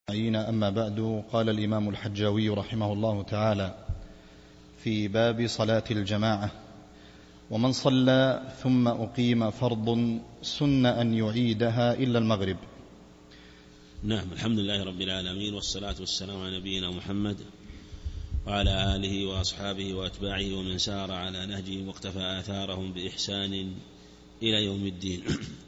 أما بعد، قال الإمام الحجاوي رحمه الله تعالى في باب صلاة الجماعة: ومن صلى ثم أقيم فرض سن أن يعيدها إلا المغرب. نعم، الحمد لله رب العالمين، والصلاة والسلام على نبينا محمد وعلى آله وأصحابه وأتباعه ومن سار على نهجه واقتفى آثارهم بإحسان إلى يوم الدين.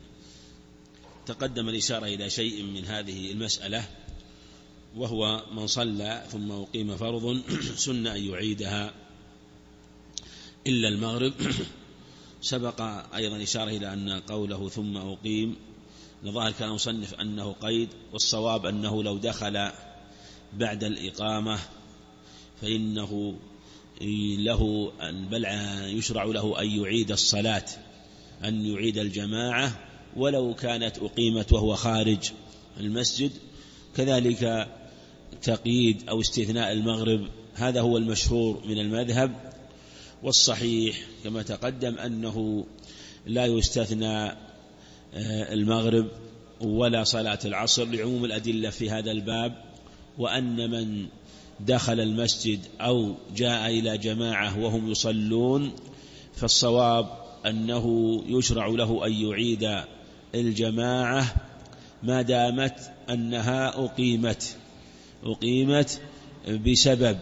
تقدم الإشارة إلى شيء من هذه المسألة، وهو من صلى ثم أقيم فرض سن أن يعيدها إلا المغرب. سبق أيضا إشارة إلى أن قوله ثم أقيم نظاهر كلام مصنف أنه قيد، والصواب أنه لو دخل بعد الإقامة فإنه له بل يشرع له أن يعيد الصلاة، أن يعيد الجماعة ولو كانت أقيمت وهو خارج المسجد. كذلك تقييد أو استثناء المغرب هذا هو المشهور من المذهب، والصحيح كما تقدم أنه لا يستثنى المغرب ولا صلاة العصر لعموم الأدلة في هذا الباب، وأن من دخل المسجد أو جاء إلى جماعة وهم يصلون فالصواب أنه يشرع له أن يعيد الجماعة ما دامت أنها أقيمت بسبب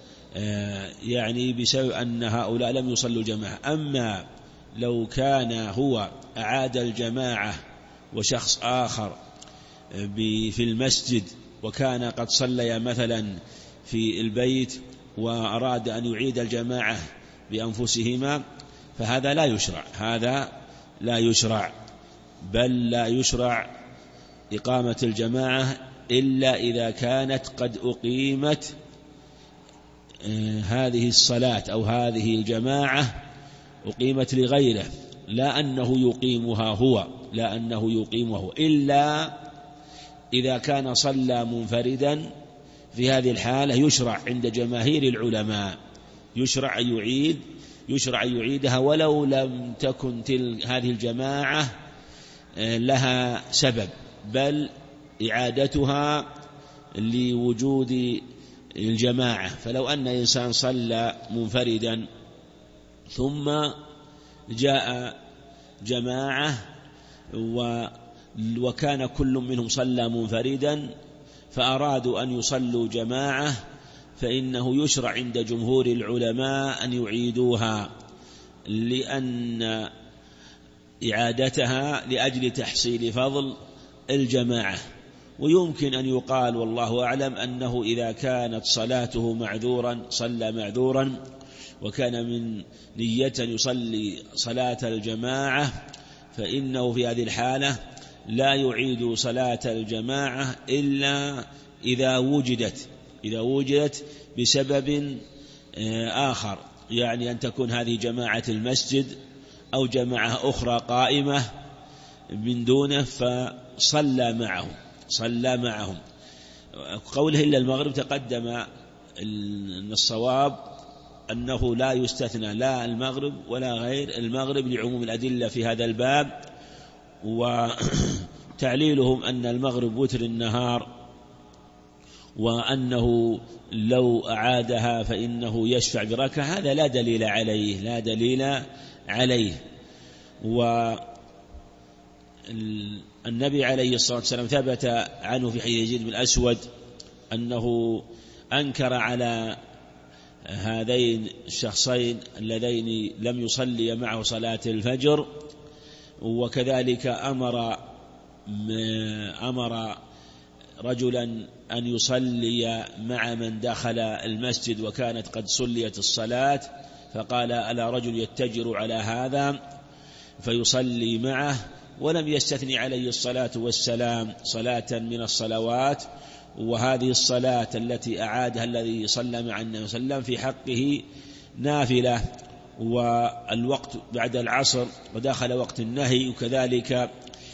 بسبب أن هؤلاء لم يصلوا جماعة. أما لو كان هو أعاد الجماعة وشخص آخر في المسجد وكان قد صلى مثلا في البيت وأراد أن يعيد الجماعة بأنفسهما فهذا لا يشرع، بل لا يشرع إقامة الجماعة إلا إذا كانت قد أقيمت هذه الصلاة أو هذه الجماعة أقيمت لغيره، لا أنه يقيمه إلا إذا كان صلى منفردا. في هذه الحالة يشرع عند جماهير العلماء يشرع أن يعيدها ولو لم تكن هذه الجماعة لها سبب، بل إعادتها لوجود الجماعة. فلو أن إنسان صلى منفردا ثم جاء جماعة وكان كل منهم صلى منفردا فأرادوا أن يصلوا جماعة، فإنه يشرع عند جمهور العلماء أن يعيدوها، لأن إعادتها لأجل تحصيل فضل الجماعة. ويمكن أن يقال والله أعلم أنه إذا كانت صلاته صلى معذورا وكان من نية يصلي صلاة الجماعة فإنه في هذه الحالة لا يعيد صلاة الجماعة إلا إذا وجدت بسبب آخر، يعني أن تكون هذه جماعة المسجد أو جماعة أخرى قائمة من دونه فصلى معهم. قوله إلا المغرب تقدم أن الصواب أنه لا يستثنى لا المغرب ولا غير المغرب لعموم الأدلة في هذا الباب، وتعليلهم أن المغرب وتر النهار، وأنه لو أعادها فإنه يشفع بركعة، هذا لا دليل عليه. والنبي عليه الصلاة والسلام ثبت عنه في حديث يزيد بن الأسود أنه أنكر على هذين الشخصين اللذين لم يصلي معه صلاة الفجر، وكذلك أمر رجلا أن يصلي مع من دخل المسجد وكانت قد صليت الصلاة، فقال ألا رجل يتجر على هذا فيصلي معه، ولم يستثني عليه الصلاة والسلام صلاة من الصلوات. وهذه الصلاة التي أعادها الذي صلى مع النبي صلى الله عليه وسلم في حقه نافلة، والوقت بعد العصر ودخل وقت النهي. وكذلك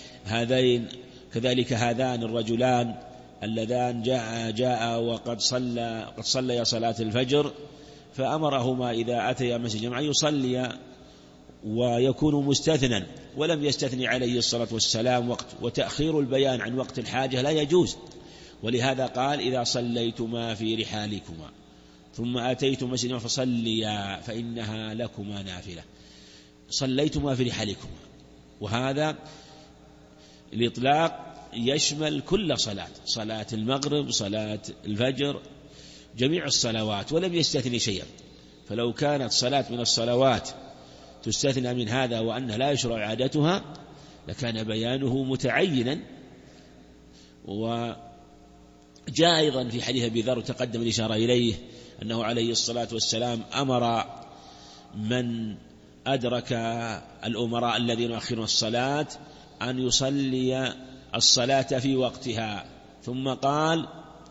هذان الرجلان اللذان جاء وقد صلى صلاة الفجر، فأمرهما إذا أتيا مسجد الجماعة يصلي ويكون مستثنى، ولم يستثني عليه الصلاة والسلام وقت. وتأخير البيان عن وقت الحاجة لا يجوز، ولهذا قال إذا صليتما في رحالكما ثم أتيتم مسجدا فصليا فإنها لكما نافلة. صليتما في رحالكما، وهذا الإطلاق يشمل كل صلاة، صلاة المغرب، صلاة الفجر، جميع الصلوات، ولم يستثني شيئا. فلو كانت صلاة من الصلوات تستثنى من هذا وأنها لا يشرع إعادتها لكان بيانه متعينا. وجاء أيضا في حديث أبي ذر تقدم الإشارة إليه أنه عليه الصلاة والسلام أمر من أدرك الأمراء الذين يؤخرون الصلاة أن يصلي الصلاة في وقتها، ثم قال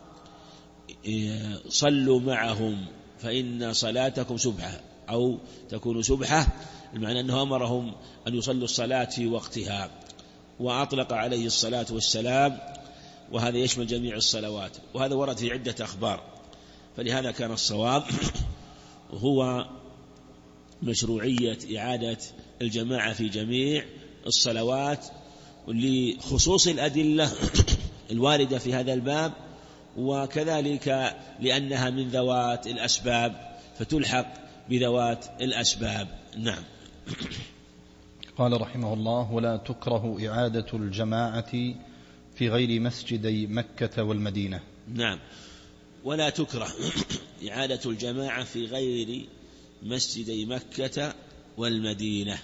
صلوا معهم فإن صلاتكم سبحة أو تكون سبحة، المعنى أنه أمرهم أن يصلوا الصلاة في وقتها، وأطلق عليه الصلاة والسلام، وهذا يشمل جميع الصلوات، وهذا ورد في عدة أخبار. فلهذا كان الصواب هو مشروعية إعادة الجماعة في جميع الصلوات لخصوص الأدلة الواردة في هذا الباب، وكذلك لأنها من ذوات الأسباب فتلحق بذوات الأسباب. نعم. قال رحمه الله: ولا تكره إعادة الجماعة في غير مسجدي مكة والمدينة. نعم، ولا تكره إعادة الجماعة في غير مسجدي مكة والمدينة.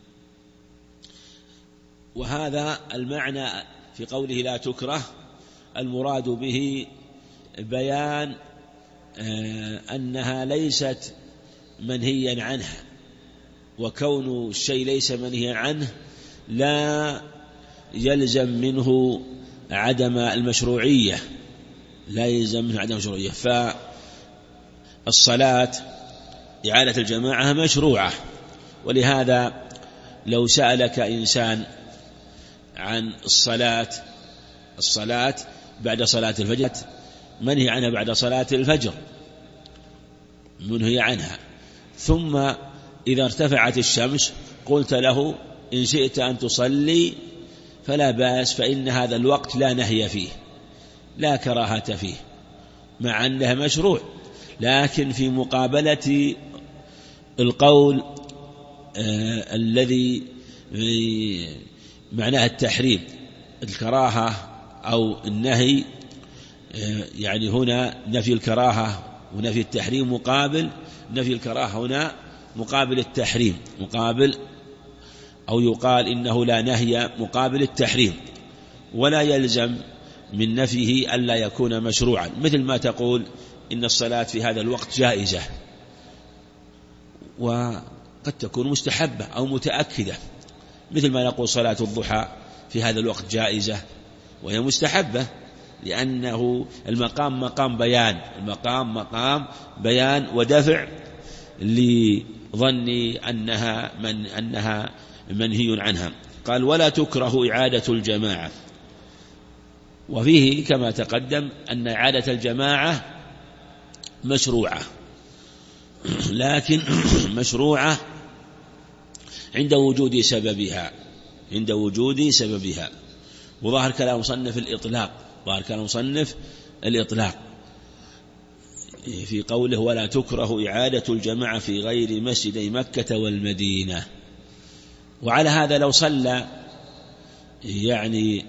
وهذا المعنى في قوله لا تكره المراد به بيان أنها ليست منهيا عنها، وكون الشيء ليس منهيا عنه لا يلزم منه عدم المشروعية، لا يلزم منه عدم المشروعية. فالصلاة إعادة الجماعة مشروعة، ولهذا لو سألك إنسان عن الصلاة بعد صلاة الفجر منهي عنها بعد صلاة الفجر، منهي عنها، ثم إذا ارتفعت الشمس قلت له إن شئت أن تصلي فلا بأس، فإن هذا الوقت لا نهي فيه، لا كراهة فيه، مع أنها مشروع. لكن في مقابلة القول الذي معناه التحريم، الكراهة أو النهي، يعني هنا نفي الكراهة ونفي التحريم مقابل نفي الكراهة، هنا مقابل التحريم، مقابل أو يقال إنه لا نهي مقابل التحريم، ولا يلزم من نفيه ألا يكون مشروعا، مثل ما تقول إن الصلاة في هذا الوقت جائزة، وقد تكون مستحبة أو متأكدة، مثل ما نقول صلاة الضحى في هذا الوقت جائزة وهي مستحبة، لأنه المقام مقام بيان، المقام مقام بيان ودفع لظن أنها منهي عنها. قال ولا تكره إعادة الجماعة، وفيه كما تقدم أن إعادة الجماعة مشروعة، لكن مشروعة عند وجود سببها، عند وجود سببها. وظاهر كلام مصنف الإطلاق، ظاهر كلام مصنف الإطلاق في قوله ولا تكره إعادة الجماعة في غير مسجدي مكة والمدينة. وعلى هذا لو صلى يعني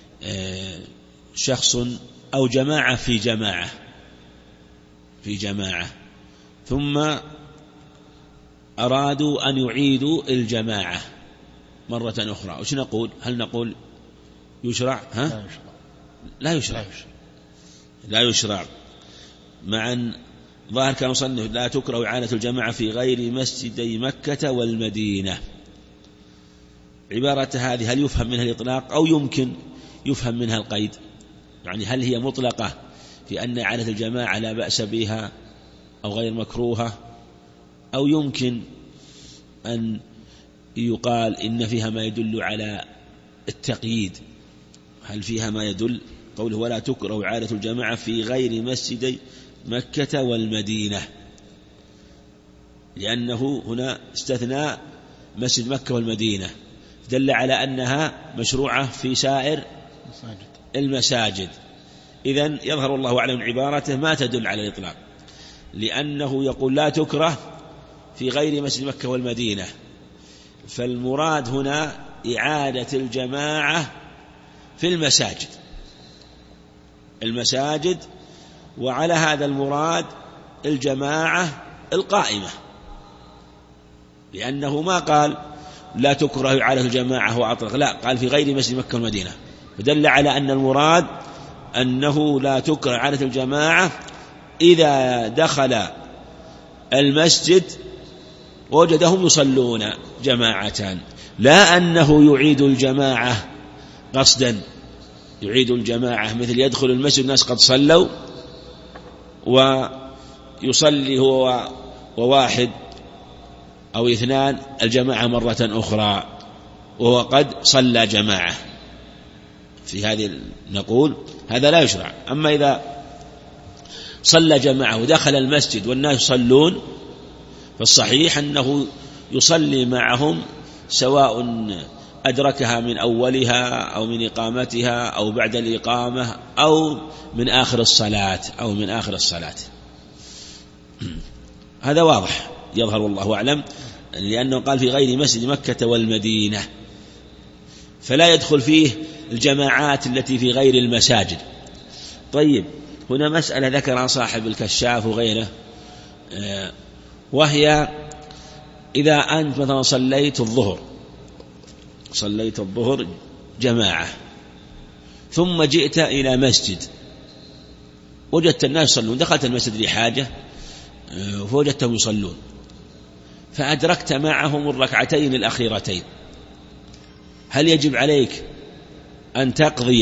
شخص أو جماعة في جماعة ثم أرادوا أن يعيدوا الجماعة مرة أخرى، وش نقول؟ هل نقول يشرع؟ لا يشرع. مع أن ظاهر كان مصنف لا تكره إعادة الجماعة في غير مسجدي مكة والمدينة. عبارة هذه هل يفهم منها الإطلاق أو يمكن يفهم منها القيد؟ يعني هل هي مطلقة في أن إعادة الجماعة لا بأس بها أو غير مكروهة، أو يمكن أن يقال إن فيها ما يدل على التقييد؟ هل فيها ما يدل قوله ولا تكره إعادة الجماعة في غير مسجدي مكة والمدينة، لأنه هنا استثنى مسجد مكة والمدينة، دل على أنها مشروعة في سائر المساجد. إذن يظهر الله أعلم عبارته ما تدل على الإطلاق، لأنه يقول لا تكره في غير مسجد مكة والمدينة، فالمراد هنا إعادة الجماعة في المساجد، وعلى هذا المراد الجماعة القائمة، لأنه ما قال لا تكره إعادة الجماعة وأطلق، لا، قال في غير مسجد مكة والمدينة، فدل على أن المراد أنه لا تكره إعادة الجماعة إذا دخل المسجد وجدهم يصلون جماعة، لا أنه يعيد الجماعة قصدا، يعيد الجماعة مثل يدخل المسجد الناس قد صلوا ويصلي هو وواحد أو اثنان الجماعة مرة أخرى وهو قد صلى جماعة، في هذه نقول هذا لا يشرع. أما إذا صلى جماعة ودخل المسجد والناس يصلون فالصحيح أنه يصلي معهم، سواء أدركها من أولها أو من إقامتها أو بعد الإقامة أو من آخر الصلاة هذا واضح يظهر الله أعلم، لأنه قال في غير مسجد مكة والمدينة، فلا يدخل فيه الجماعات التي في غير المساجد. طيب، هنا مسألة ذكر صاحب الكشاف وغيره، وهي إذا أنت مثلا صليت الظهر جماعة ثم جئت إلى مسجد وجدت الناس يصلون، دخلت المسجد لحاجة فوجدتهم يصلون، فأدركت معهم الركعتين الأخيرتين، هل يجب عليك أن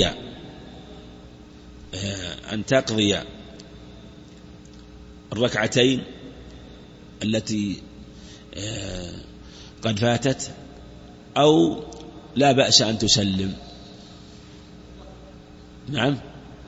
تقضي الركعتين التي قد فاتت، أو لا بأس أن تسلم؟ نعم،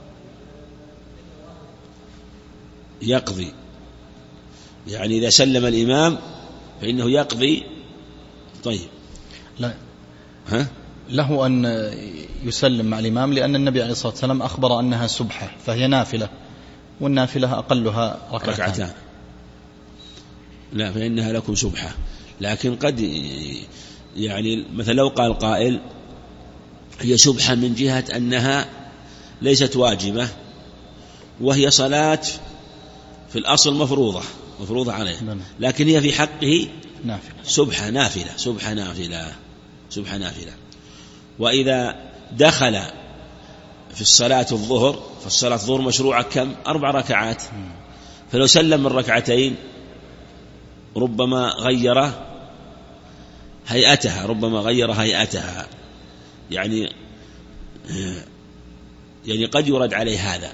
يقضي، يعني إذا سلم الإمام فإنه يقضي. طيب، لا، له أن يسلم مع الإمام، لأن النبي عليه الصلاة والسلام أخبر أنها سبحة فهي نافلة، والنافلة أقلها ركعتان. لا، فإنها لكم سبحة، لكن قد يعني مثلا لو قال قائل هي سبحة من جهة أنها ليست واجبة وهي صلاة في الأصل مفروضة عليه، لكن هي في حقه سبحة نافلة. وإذا دخل في الصلاة الظهر، فالصلاة الظهر مشروعة كم؟ 4 ركعات، فلو سلم من ركعتين ربما غير هيئتها، يعني قد يرد عليه هذا.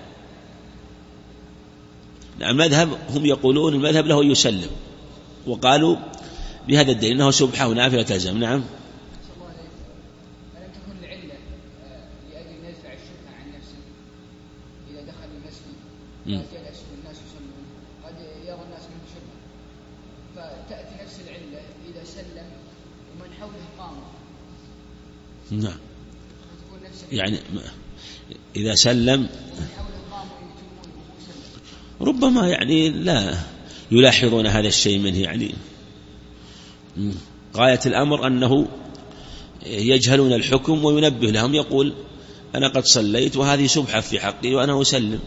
المذهب هم يقولون المذهب له يسلم، وقالوا بهذا الدليل أنه سبحة ونافلة تلزم. نعم. ألم تكن العلة لأجل أن يدفع الشبهة عن نفسه إذا دخل المسجد فجلس والناس يصلون، قد يرى الناس منه شبهة، فتأتي نفس العلة إذا سلم ومن حوله قاموا. نعم، يعني إذا سلم ربما يعني لا يلاحظون هذا الشيء منه، يعني غاية الأمر أنه يجهلون الحكم وينبه لهم، يقول أنا قد صليت وهذه سبحة في حقي وأنا أسلم،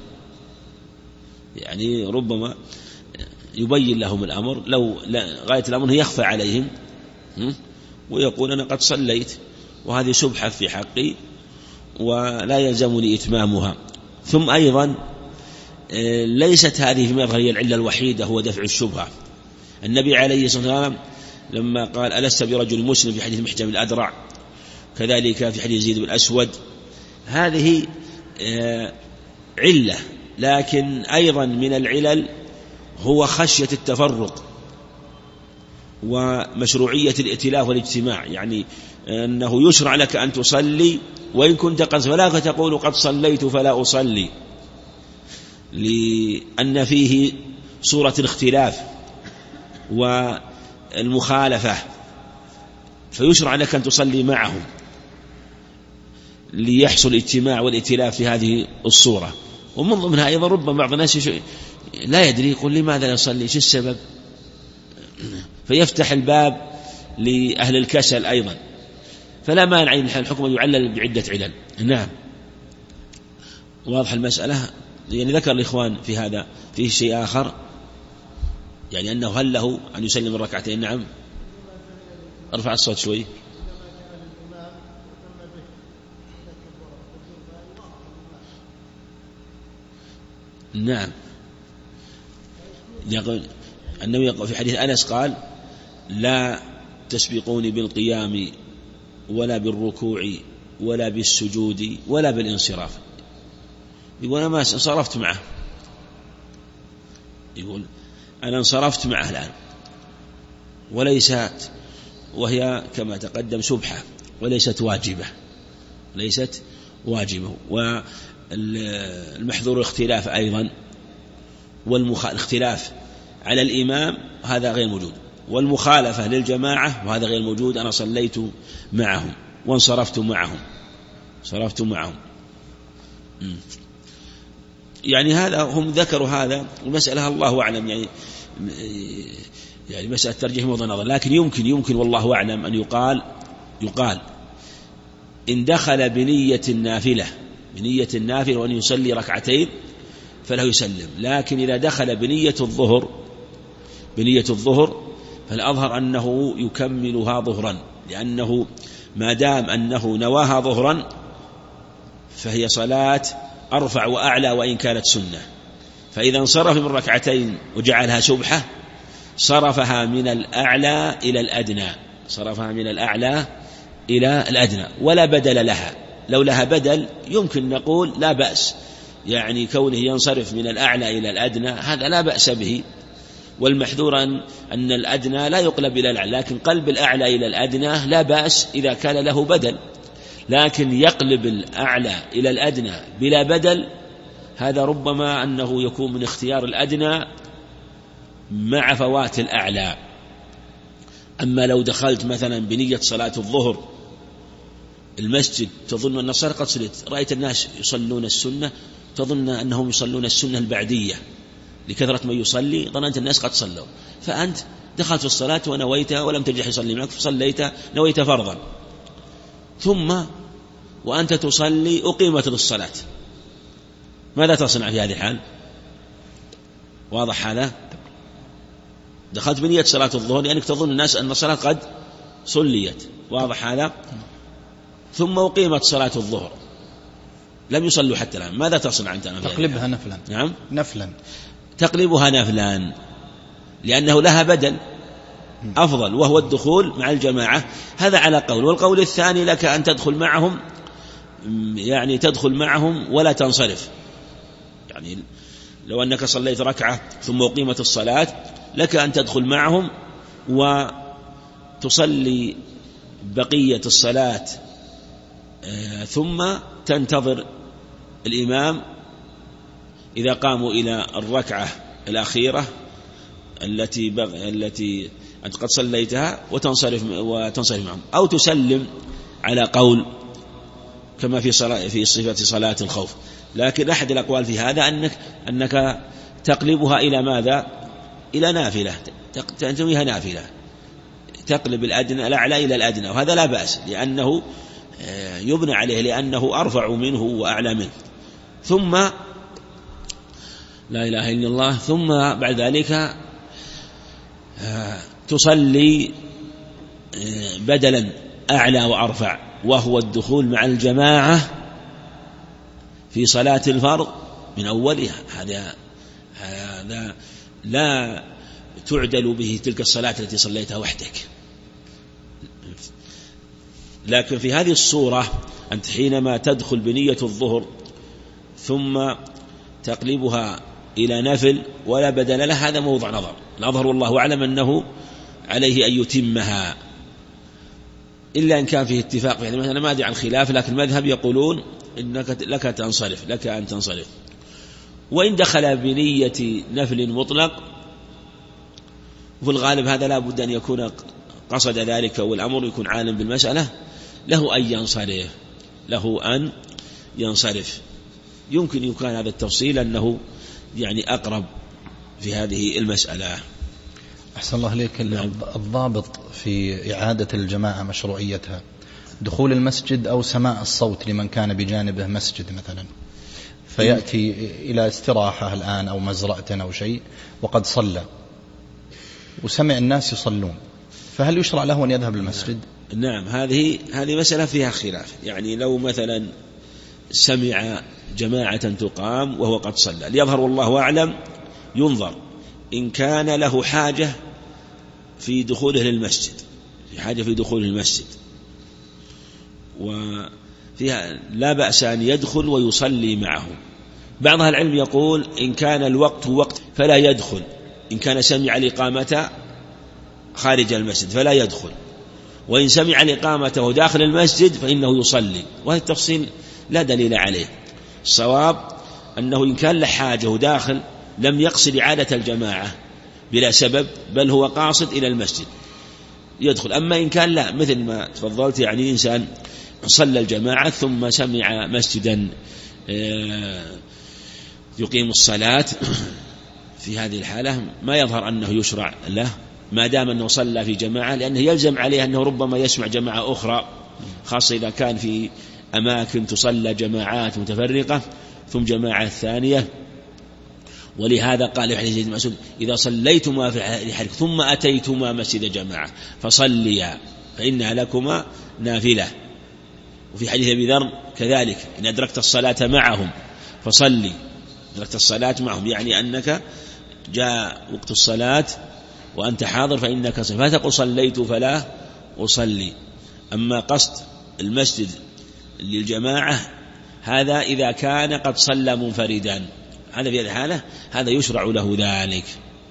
يعني ربما يبين لهم الأمر، لو غاية الأمر يخفى عليهم ويقول أنا قد صليت وهذه سبحة في حقي ولا يلزمني إتمامها. ثم أيضا ليست هذه في مظهر هي العلة الوحيدة هو دفع الشبهة. النبي عليه الصلاة والسلام لما قال ألست برجل مسلم في حديث محجم الأدرع، كذلك في حديث زيد بن الأسود، هذه علة، لكن أيضا من العلل هو خشية التفرق ومشروعية الائتلاف والاجتماع، يعني أنه يشرع لك أن تصلي وإن كنت قد، فلا تقول قد صليت فلا أصلي، لأن فيه صورة الاختلاف والمخالفة، فيشرع لك أن تصلي معهم ليحصل الاجتماع والائتلاف في هذه الصورة. ومن ضمنها أيضا ربما بعض الناس لا يدري، يقول لماذا يصلي، شو السبب، فيفتح الباب لأهل الكسل أيضا، فلا مانع الحكم يعلل بعدة علل. نعم، واضح المسألة. يعني ذكر الإخوان في هذا فيه شيء آخر، يعني أنه هل له أن يسلم الركعتين. نعم، ارفع الصوت شوي. نعم، يقول النبي يقول في حديث أنس قال لا تسبقوني بالقيام ولا بالركوع ولا بالسجود ولا بالانصراف. يقول أنا ما انصرفت معه، يقول أنا انصرفت معه الآن، وليست، وهي كما تقدم سبحة وليست واجبة، ليست واجبة. والمحظور اختلاف أيضا، والاختلاف على الإمام هذا غير موجود، والمخالفة للجماعة وهذا غير موجود. أنا صليت معهم وانصرفت معهم، صرفت معهم. يعني هذا هم ذكروا هذا، المسألة الله أعلم، يعني مسألة ترجيح موضع نظر، لكن يمكن والله أعلم أن يقال إن دخل بنية النافلة وأن يصلي ركعتين فله يسلم، لكن إذا دخل بنية الظهر فالأظهر أنه يكملها ظهرا، لأنه ما دام أنه نواها ظهرا فهي صلاة أرفع وأعلى وإن كانت سنة. فإذا انصرف من ركعتين وجعلها سبحة صرفها من الأعلى إلى الأدنى ولا بدل لها. لو لها بدل يمكن نقول لا بأس، يعني كونه ينصرف من الأعلى إلى الأدنى هذا لا بأس به، والمحذور أن الأدنى لا يقلب إلى الأعلى، لكن قلب الأعلى إلى الأدنى لا بأس إذا كان له بدل. لكن يقلب الأعلى إلى الأدنى بلا بدل هذا ربما أنه يكون من اختيار الأدنى مع فوات الأعلى. أما لو دخلت مثلا بنية صلاة الظهر المسجد تظن أن الصلاة قد صلت، رأيت الناس يصلون السنة تظن أنهم يصلون السنة البعدية لكثرة ما يصلي، ظننت الناس قد صلوا، فأنت دخلت في الصلاة ونويتها ولم ترجع يصلي معك فصليت نويت فرضا، ثم وأنت تصلي أقيمت الصلاة، ماذا تصنع في هذه الحال؟ واضح هذا؟ دخلت بنية صلاة الظهر لأنك تظن الناس أن الصلاة قد صليت، واضح هذا؟ ثم أقيمت صلاة الظهر لم يصلوا حتى الآن، ماذا تصنع أنت؟ تقلبها نفلا. نعم، نفلا، تقلبها نفلا لأنه لها بدل أفضل وهو الدخول مع الجماعة. هذا على قول، والقول الثاني لك أن تدخل معهم، يعني تدخل معهم ولا تنصرف، يعني لو أنك صليت ركعة ثم أقيمت الصلاة لك أن تدخل معهم وتصلي بقية الصلاة ثم تنتظر الإمام إذا قاموا إلى الركعة الأخيرة التي أنت قد صليتها وتنصرف معهم، أو تسلم على قول كما في صفة صلاة الخوف. لكن أحد الأقوال في هذا أنك تقلبها إلى ماذا؟ إلى نافلة، تنتميها نافلة، تقلب الأعلى إلى الأدنى، وهذا لا بأس لأنه يبنى عليه لأنه أرفع منه وأعلى منه. ثم لا إله إلا الله، ثم بعد ذلك تصلي بدلا أعلى وأرفع وهو الدخول مع الجماعة في صلاة الفرض من أولها. هذا لا تعدل به تلك الصلاة التي صليتها وحدك. لكن في هذه الصورة أنت حينما تدخل بنية الظهر ثم تقلبها إلى نفل ولا بدل له هذا موضع نظر، الأظهر والله أعلم أنه عليه أن يتمها، إلا إن كان فيه اتفاق. يعني مثلا ما أدري عن خلاف، لكن المذهب يقولون إنك لك أن تنصرف. وإن دخل بنية نفل مطلق وفي الغالب هذا لا بد أن يكون قصد ذلك والأمر يكون عالم بالمسألة، له أن ينصرف يمكن يكون هذا التفصيل أنه يعني أقرب في هذه المسألة. أحسن الله إليك. الضابط في إعادة الجماعة مشروعيتها دخول المسجد أو سماع الصوت لمن كان بجانبه مسجد مثلا، فيأتي إلى استراحة الآن أو مزرعة أو شيء وقد صلى وسمع الناس يصلون، فهل يشرع له أن يذهب للمسجد؟ نعم، هذه مسألة فيها خلاف. يعني لو مثلا سمع جماعة تقام وهو قد صلى، ليظهر والله أعلم ينظر إن كان له حاجة في دخوله للمسجد، وفيها لا بأس أن يدخل ويصلي معه. بعض أهل العلم يقول إن كان الوقت وقت فلا يدخل، إن كان سمع الإقامة خارج المسجد فلا يدخل، وإن سمع الإقامة وهو داخل المسجد فإنه يصلي. وهذا التفصيل لا دليل عليه. الصواب أنه إن كان له حاجة وداخل لم يقصد إعادة الجماعة بلا سبب، بل هو قاصد إلى المسجد يدخل. أما إن كان لا، مثل ما تفضلت، يعني إنسان صلى الجماعة ثم سمع مسجدا يقيم الصلاة، في هذه الحالة ما يظهر أنه يشرع له ما دام أنه صلى في جماعة، لأنه يلزم عليه أنه ربما يسمع جماعة أخرى، خاصة إذا كان في أماكن تصلى جماعات متفرقة ثم جماعة ثانية. ولهذا قال في حديث سيدنا مسعود إذا صليتما في رحالكم ثم أتيتما مسجد جماعة فصليا فإنها لكما نافلة. وفي حديث أبي ذر كذلك إن أدركت الصلاة معهم فصلي، أدركت الصلاة معهم يعني أنك جاء وقت الصلاة وأنت حاضر فإنك صلي، فلا تقل صليت فلا أصلي. أما قصد المسجد للجماعة هذا إذا كان قد صلى منفردا، هذا في هذه الحالة هذا يشرع له ذلك.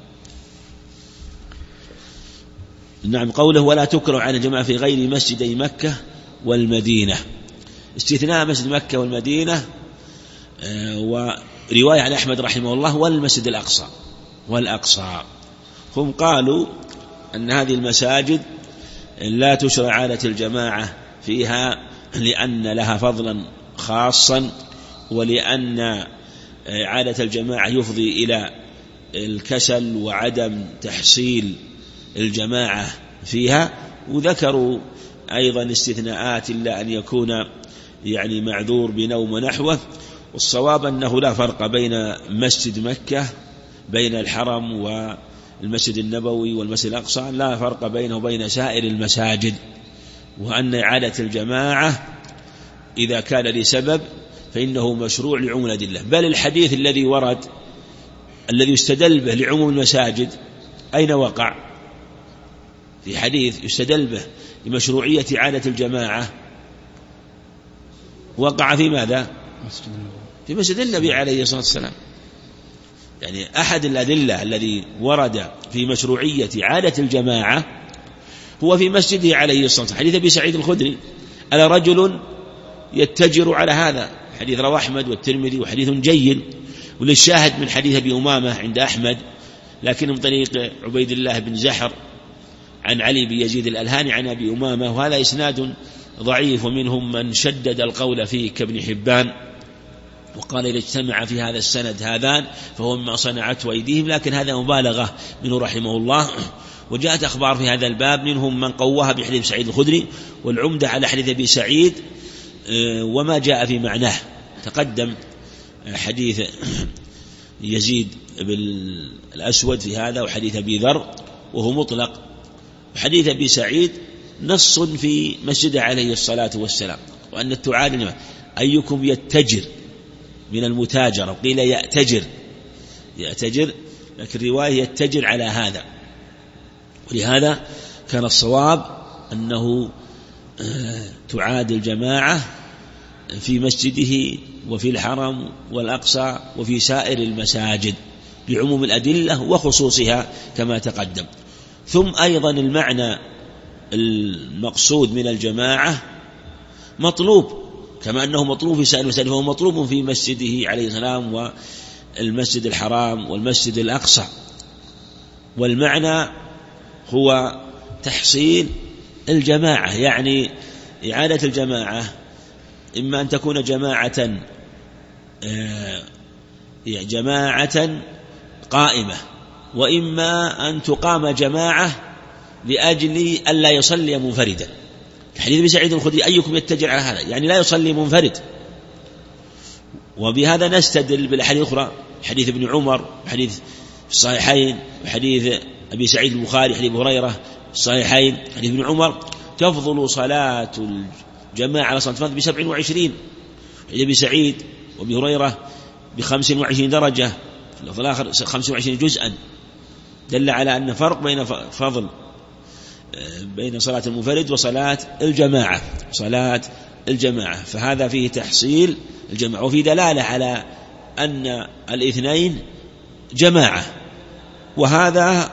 نعم، قوله ولا تكره على الجماعة في غير مسجدي مكة والمدينة، استثناء مسجد مكة والمدينة، ورواية عن أحمد رحمه الله والمسجد والأقصى. هم قالوا أن هذه المساجد لا تشرع عادة الجماعة فيها لأن لها فضلا خاصا، ولأن عادة الجماعة يفضي إلى الكسل وعدم تحصيل الجماعة فيها. وذكروا أيضا استثناءات إلا أن يكون يعني معذور بنوم ونحوه. والصواب أنه لا فرق بين مسجد مكة، بين الحرم والمسجد النبوي والمسجد الأقصى، لا فرق بينه وبين سائر المساجد، وأن إعادة الجماعة إذا كان لسبب فإنه مشروع لعموم الأدلة. بل الحديث الذي ورد الذي يستدل به لعموم المساجد أين وقع؟ في حديث يستدل به لمشروعية إعادة الجماعة وقع في ماذا؟ في مسجد النبي عليه الصلاة والسلام. يعني أحد الأدلة الذي ورد في مشروعية إعادة الجماعة هو في مسجده عليه الصلاة والسلام. حديث أبي سعيد الخدري ألا رجل يتجر على هذا، حديث رواه أحمد والترمذي وحديث جيد. وللشاهد من حديث أبي أمامة عند أحمد لكن من طريق عبيد الله بن زحر عن علي بن يزيد الألهاني عن أبي أمامة، وهذا إسناد ضعيف، ومنهم من شدد القول فيه كابن حبان وقال إذا اجتمع في هذا السند هذان فهو مما صنعته أيديهم، لكن هذا مبالغة منه رحمه الله. وجاءت أخبار في هذا الباب منهم من قواها بحديث سعيد الخدري، والعمدة على حديث أبي سعيد وما جاء في معناه. تقدم حديث يزيد بالأسود في هذا وحديث أبي ذر وهو مطلق، وحديث أبي سعيد نص في مسجد عليه الصلاة والسلام، وأن التعالي أيكم يتجر من المتاجر، وقيل يأتجر، لكن الرواية يتجر على هذا. ولهذا كان الصواب أنه تعاد الجماعة في مسجده وفي الحرم والأقصى وفي سائر المساجد بعموم الأدلة وخصوصها كما تقدم. ثم أيضا المعنى المقصود من الجماعة مطلوب كما أنه مطلوب في سائر المساجد، فهو مطلوب في مسجده عليه السلام والمسجد الحرام والمسجد الأقصى. والمعنى هو تحصيل الجماعة، يعني إعادة الجماعة إما أن تكون جماعة جماعة قائمة، وإما أن تقام جماعة لأجل ألا يصلي منفردا. حديث ابن سعيد الخدري أيكم يتجر على هذا، يعني لا يصلي منفرد. وبهذا نستدل بالأحاديث الأخرى، حديث ابن عمر، حديث في الصحيحين، وحديث أبي سعيد البخاري، حديث أبي هريرة في الصحيحين، حديث ابن عمر تفضل صلاة الجماعة على صلاة الفرد ب27، حديث أبي سعيد وأبي هريرة ب25 درجة، في الآخر 25 جزءا، دل على أن فرق بين فضل بين صلاة المنفرد وصلاة الجماعة، صلاة الجماعة، فهذا فيه تحصيل الجماعة، وفي دلالة على أن الاثنين جماعة. وهذا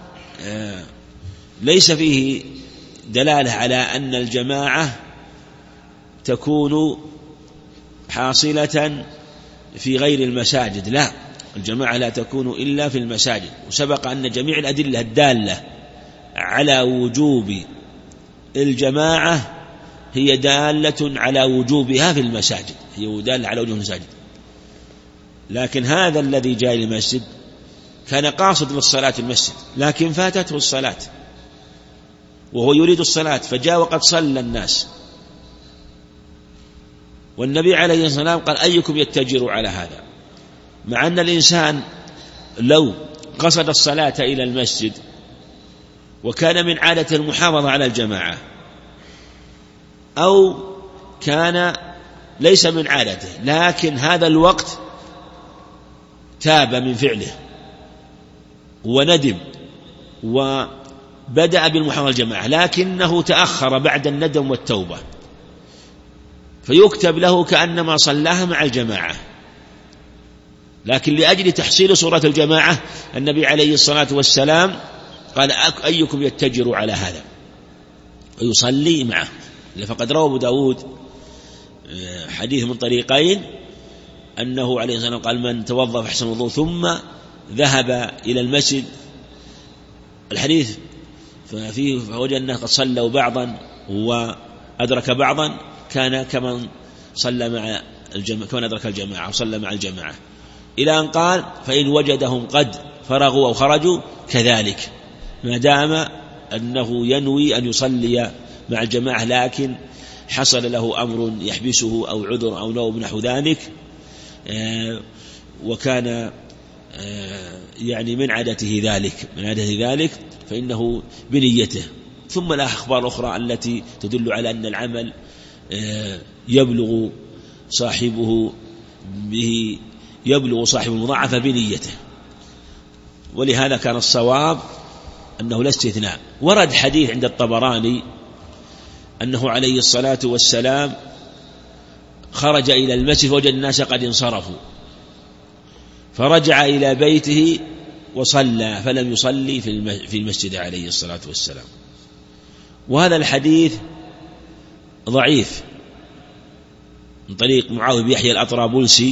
ليس فيه دلالة على أن الجماعة تكون حاصلة في غير المساجد، لا، الجماعة لا تكون إلا في المساجد. وسبق أن جميع الأدلة الدالة على وجوب الجماعة هي دالة على وجوبها في المساجد، هي دالة على وجوب المساجد. لكن هذا الذي جاء للمسجد كان قاصد للصلاة في المسجد، لكن فاتته الصلاة وهو يريد الصلاة، فجاء وقد صلى الناس، والنبي عليه الصلاة والسلام قال أيكم يتجر على هذا، مع أن الإنسان لو قصد الصلاة إلى المسجد وكان من عادة المحافظة على الجماعة، أو كان ليس من عادته لكن هذا الوقت تاب من فعله وندم وبدأ بالمحافظة على الجماعة، لكنه تأخر بعد الندم والتوبة، فيكتب له كأنما صلاها مع الجماعة. لكن لأجل تحصيل صورة الجماعة النبي عليه الصلاة والسلام قال أيكم يتجر على هذا ويصلي معه. فقد روى أبو داود حديث من طريقين أنه عليه الصلاة والسلام قال من توضأ فأحسن الوضوء ثم ذهب إلى المسجد، الحديث ففيه فوجد أنه قد صلوا بعضا وأدرك بعضا كان كمن صلى مع الجماعة، كمن أدرك الجماعة وصلى مع الجماعة، إلى أن قال فإن وجدهم قد فرغوا أو خرجوا كذلك، ما دام أنه ينوي أن يصلي مع الجماعة لكن حصل له أمر يحبسه أو عذر أو نوم نحو ذلك، وكان يعني من عادته ذلك فإنه بنيته. ثم لا أخبار أخرى التي تدل على أن العمل يبلغ صاحبه المضاعفة بنيته، ولهذا كان الصواب أنه لا استثناء. ورد حديث عند الطبراني أنه عليه الصلاة والسلام خرج إلى المسجد ووجد الناس قد انصرفوا، فرجع إلى بيته وصلى فلم يصلي في المسجد عليه الصلاة والسلام. وهذا الحديث ضعيف من طريق معاوية بن يحيى الأطرابلسي،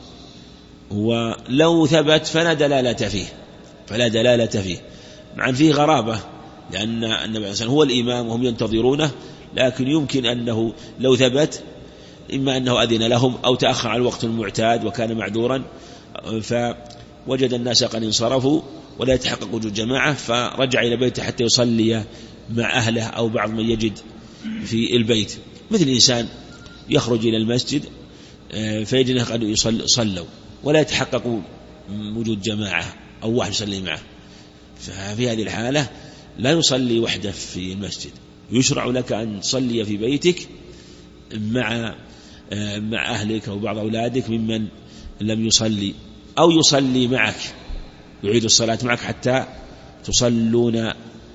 ولو ثبت فلا دلالة فيه، مع أن فيه غرابة، لأن النبي عليه الصلاة والسلام هو الإمام وهم ينتظرونه، لكن يمكن أنه لو ثبت إما أنه أذن لهم أو تأخر عن الوقت المعتاد وكان معذورا، فوجد الناس قد انصرفوا ولا يتحقق وجود جماعة، فرجع إلى بيته حتى يصلي مع أهله أو بعض من يجد في البيت. مثل الإنسان يخرج إلى المسجد فيجد قد يصلوا ولا يتحقق وجود جماعة أو واحد يصلي معه، ففي هذه الحالة لا يصلي وحده في المسجد، يشرع لك أن تصلي في بيتك مع أهلك أو بعض أولادك ممن لم يصلي، أو يصلي معك يعيد الصلاة معك حتى تصلون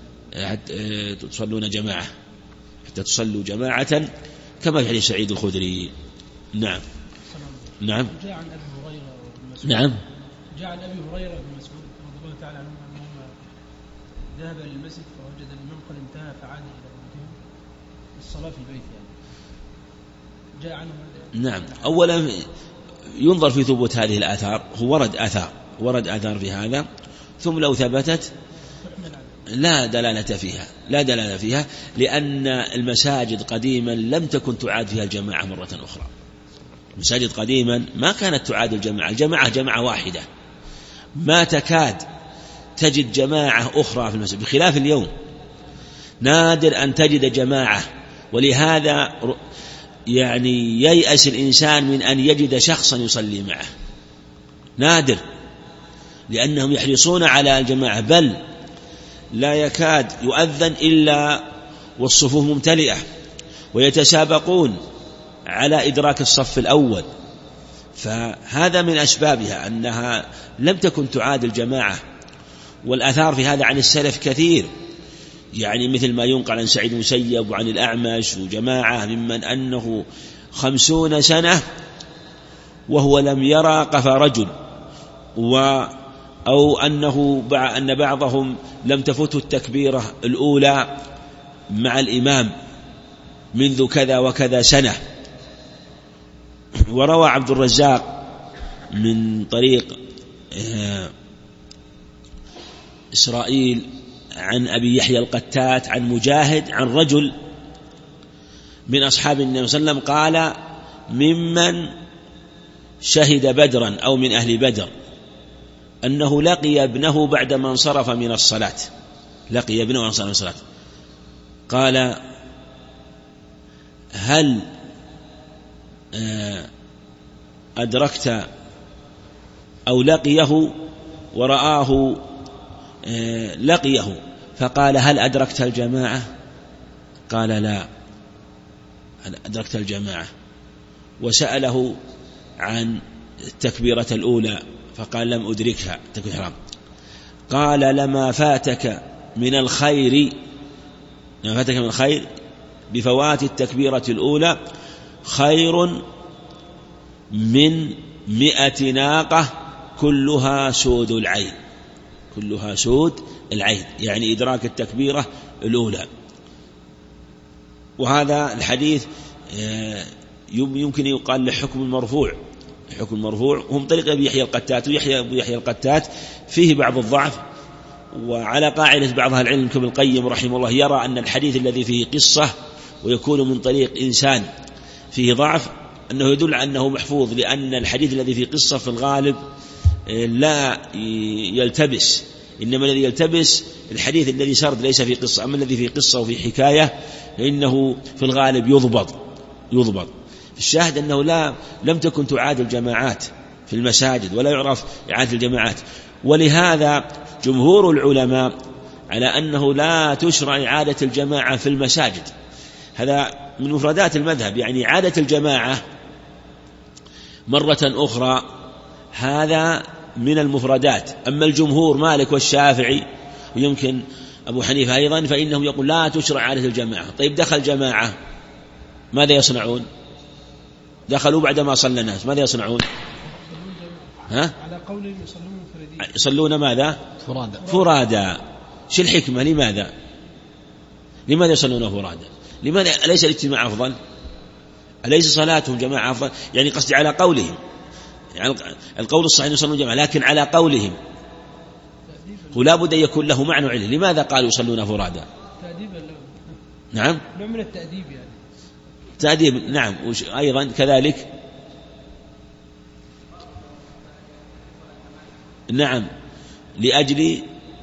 جماعة، حتى تصلوا جماعة كما في حديث سعيد الخدري. نعم. نعم. جاء عن أبي هريرة نعم. جاء عن أبي هريرة بن مسعود رضي الله تعالى عنه أنه ذهب إلى المسجد فوجد الإمام قد انتهى فعاد إلى بيته الصلاة في البيت، يعني جاء عنه. نعم. أولا ينظر في ثبوت هذه الآثار، هو ورد آثار في هذا، ثم لو ثبتت لا دلالة فيها لأن المساجد قديما لم تكن تعاد فيها الجماعة مرة أخرى، المساجد قديما ما كانت تعاد الجماعة جماعة واحدة، ما تكاد تجد جماعة أخرى في المسجد، بخلاف اليوم نادر أن تجد جماعة. ولهذا يعني ييأس الإنسان من أن يجد شخصا يصلي معه، نادر، لأنهم يحرصون على الجماعة، بل لا يكاد يؤذن إلا والصفوف ممتلئة، ويتسابقون على إدراك الصف الأول. فهذا من أسبابها أنها لم تكن تعاد الجماعة. والآثار في هذا عن السلف كثير، يعني مثل ما ينقل عن سعيد المسيب وعن الأعمش وجماعة ممن أنه 50 سنة وهو لم يرى قفا رجل، أو أن بعضهم لم تفته التكبيرة الأولى مع الإمام منذ كذا وكذا سنة. وروى عبد الرزاق من طريق إسرائيل عن أبي يحيى القتات عن مجاهد عن رجل من أصحاب النبي صلى الله عليه وسلم قال: ممن شهد بدرا أو من أهل بدر، أنه لقي ابنه بعدما انصرف من الصلاة، لقي ابنه وانصرف من الصلاة، قال: هل أدركت أو لقيه ورآه لقيه، فقال: هل أدركت الجماعة؟ قال: لا. هل أدركت الجماعة؟ وسأله عن التكبيرة الأولى فقال: لم أدركها، تكبيرة الإحرام. قال: لما فاتك من الخير بفوات التكبيرة الأولى خير من 100 ناقة كلها سود العين، كلها سود العين، يعني إدراك التكبيرة الأولى. وهذا الحديث يمكن يقال له حكم المرفوع، حكم المرفوع هم طريق أبي يحيى القتات، وأبو يحيى القتات فيه بعض الضعف. وعلى قاعدة بعض أهل العلم كابن القيم رحمه الله يرى أن الحديث الذي فيه قصة ويكون من طريق إنسان فيه ضعف أنه يدل على أنه محفوظ، لأن الحديث الذي فيه قصة في الغالب لا يلتبس، إنما الذي يلتبس الحديث الذي سرد ليس فيه قصة. أما الذي فيه قصة وفيه حكاية فإنه في الغالب يضبط. الشاهد أنه لم تكن تعاد الجماعات في المساجد ولا يعرف إعادة الجماعات. ولهذا جمهور العلماء على أنه لا تشرع إعادة الجماعة في المساجد، هذا من مفردات المذهب، يعني إعادة الجماعة مرة أخرى هذا من المفردات. أما الجمهور مالك والشافعي ويمكن أبو حنيفة أيضا فإنهم يقول لا تشرع إعادة الجماعة. طيب دخل جماعة ماذا يصنعون؟ دخلوا بعدما صلى الناس ماذا يصنعون؟ على قولهم يصلون ماذا؟ فرادا. شو الحكمة؟ لماذا يصلون فرادا؟ لماذا؟ أليس الاجتماع أفضل؟ أليس صلاتهم جماعة أفضل؟ يعني قصدي على قولهم، يعني القول الصحيح يصلون جماعة، لكن على قولهم هو لا بد أن يكون له معنى علم. لماذا قالوا يصلون فرادا؟ نعم، نوع من التأديب، يعني تأديب. نعم. أيضا كذلك نعم، لأجل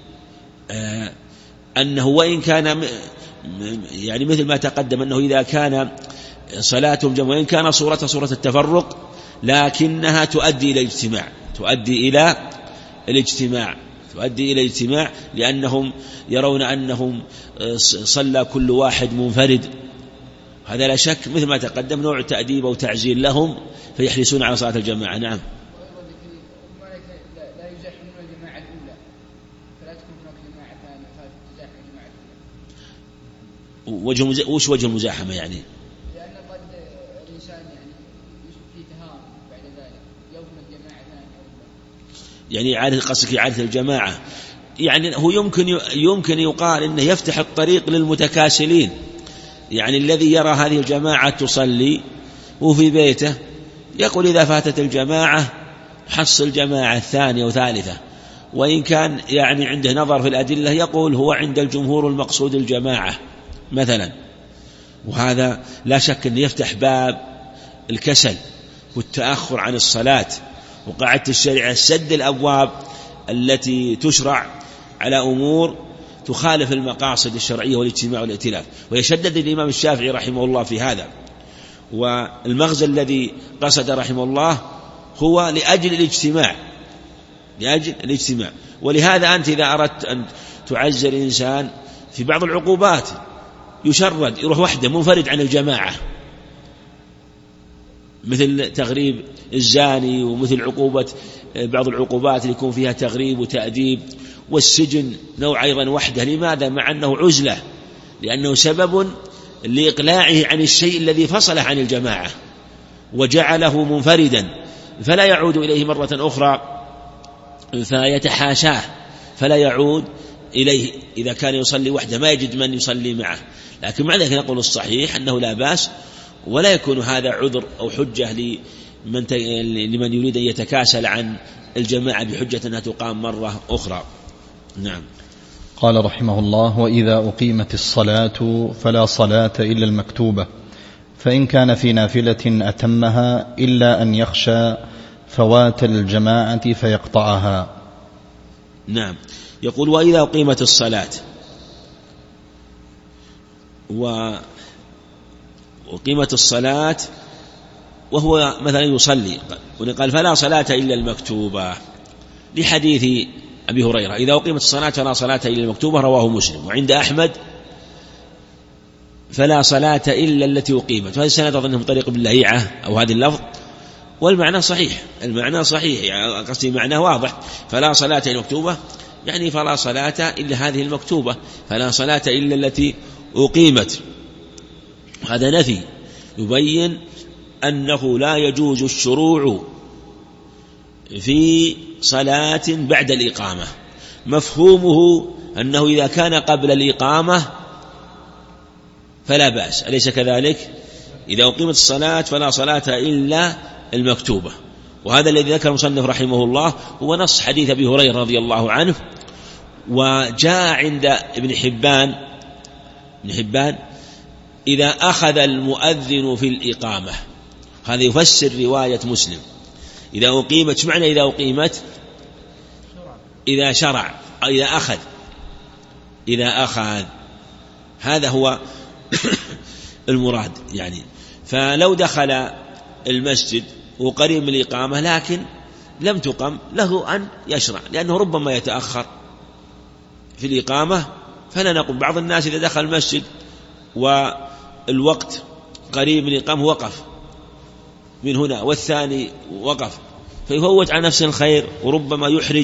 أنه وإن كان يعني مثل ما تقدم أنه إذا كان صلاتهم جمع وإن كان صورة التفرق لكنها تؤدي إلى الاجتماع لأنهم يرون أنهم صلى كل واحد منفرد. هذا لا شك مثل ما تقدم نوع تأديب أو تعزيل لهم فيحرصون على صلاة الجماعة. نعم. لا يزاحمون الجماعة الأولى، فلا تكون هناك جماعة ثانية فتزاحم الجماعة الأولى. وش وجه المزاحمة يعني؟ لأن قد الإنسان يعني يشوف فيه تهاون بعد ذلك يظن الجماعة ثانية. يعني قصدك إعادة الجماعة، يعني هو يمكن يقال إنه يفتح الطريق للمتكاسلين، يعني الذي يرى هذه الجماعة تصلي وفي بيته يقول إذا فاتت الجماعة حصل جماعة الثانية وثالثة، وإن كان يعني عنده نظر في الأدلة يقول هو عند الجمهور المقصود الجماعة مثلا. وهذا لا شك أن يفتح باب الكسل، والتأخر عن الصلاة، وقاعدة الشريعة سد الأبواب التي تشرع على أمور تخالف المقاصد الشرعية والاجتماع والائتلاف. ويشدد الإمام الشافعي رحمه الله في هذا، والمغزى الذي قصد رحمه الله هو لأجل الاجتماع. ولهذا أنت إذا أردت أن تعزل الإنسان في بعض العقوبات يشرد يروح وحده منفرد عن الجماعة، مثل تغريب الزاني، ومثل بعض العقوبات اللي يكون فيها تغريب وتأديب، والسجن نوع أيضا وحده. لماذا؟ مع أنه عزلة، لأنه سبب لإقلاعه عن الشيء الذي فصله عن الجماعة وجعله منفردا، فلا يعود إليه مرة أخرى فيتحاشاه، فلا يعود إليه. إذا كان يصلي وحده ما يجد من يصلي معه. لكن مع ذلك نقول الصحيح أنه لا بأس، ولا يكون هذا عذر أو حجة لمن يريد أن يتكاسل عن الجماعة بحجة أنها تقام مرة أخرى. نعم. قال رحمه الله: وإذا أقيمت الصلاة فلا صلاة إلا المكتوبة، فإن كان في نافلة أتمها إلا أن يخشى فوات الجماعة فيقطعها. نعم. يقول: وإذا أقيمت الصلاة، وقيمة الصلاة وهو مثلا يصلي، قال: فلا صلاة إلا المكتوبة، لحديث أبي هريرة: إذا أقيمت الصلاة فلا صلاة إلا المكتوبة، رواه مسلم. وعند أحمد: فلا صلاة إلا التي أقيمت. وهذا السند أظنه من طريق ابن لهيعة أو هذا اللفظ، والمعنى صحيح، يعني قصدي معناه واضح. فلا صلاة إلا المكتوبة يعني فلا صلاة إلا هذه المكتوبة، فلا صلاة إلا التي أقيمت. هذا نفي يبين أنه لا يجوز الشروع في صلاة بعد الإقامة. مفهومه أنه إذا كان قبل الإقامة فلا بأس، أليس كذلك؟ إذا أقيمت الصلاة فلا صلاة إلا المكتوبة. وهذا الذي ذكر المصنف رحمه الله هو نص حديث أبي هريرة رضي الله عنه. وجاء عند ابن حبان: إذا أخذ المؤذن في الإقامة. هذا يفسر رواية مسلم. إذا أقيمت، معنى إذا أقيمت؟ إذا شرع، إذا أخذ، هذا هو المراد يعني. فلو دخل المسجد وقريب من الإقامة لكن لم تقم، له أن يشرع، لأنه ربما يتأخر في الإقامة. فلا نقول بعض الناس إذا دخل المسجد والوقت قريب من الإقامة وقف من هنا، والثاني وقف، فيفوت على نفسه الخير، وربما يحرج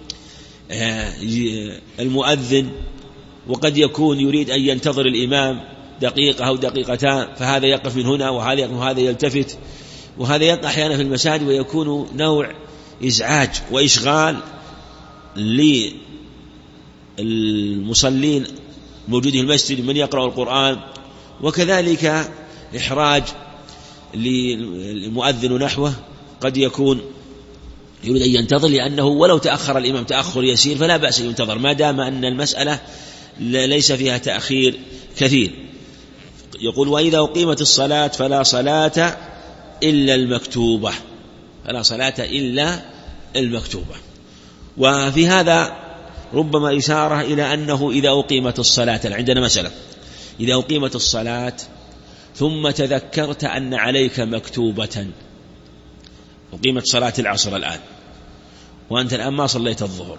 المؤذن، وقد يكون يريد أن ينتظر الإمام دقيقة أو دقيقتان، فهذا يقف من هنا وهذا يلتفت، وهذا يقع أحيانا في المساجد، ويكون نوع إزعاج وإشغال للمصلين موجودين في المسجد من يقرأ القرآن، وكذلك إحراج للمؤذن نحوه، قد يكون يريد أن ينتظر، لأنه ولو تأخر الإمام تأخر يسير فلا بأس أن ينتظر، ما دام أن المسألة ليس فيها تأخير كثير. يقول: وإذا أقيمت الصلاة فلا صلاة إلا المكتوبة، فلا صلاة إلا المكتوبة. وفي هذا ربما إشارة إلى أنه إذا أقيمت الصلاة، عندنا مسألة: إذا أقيمت الصلاة ثم تذكرت أن عليك مكتوبة، أقيمت صلاة العصر الآن وأنت الآن ما صليت الظهر،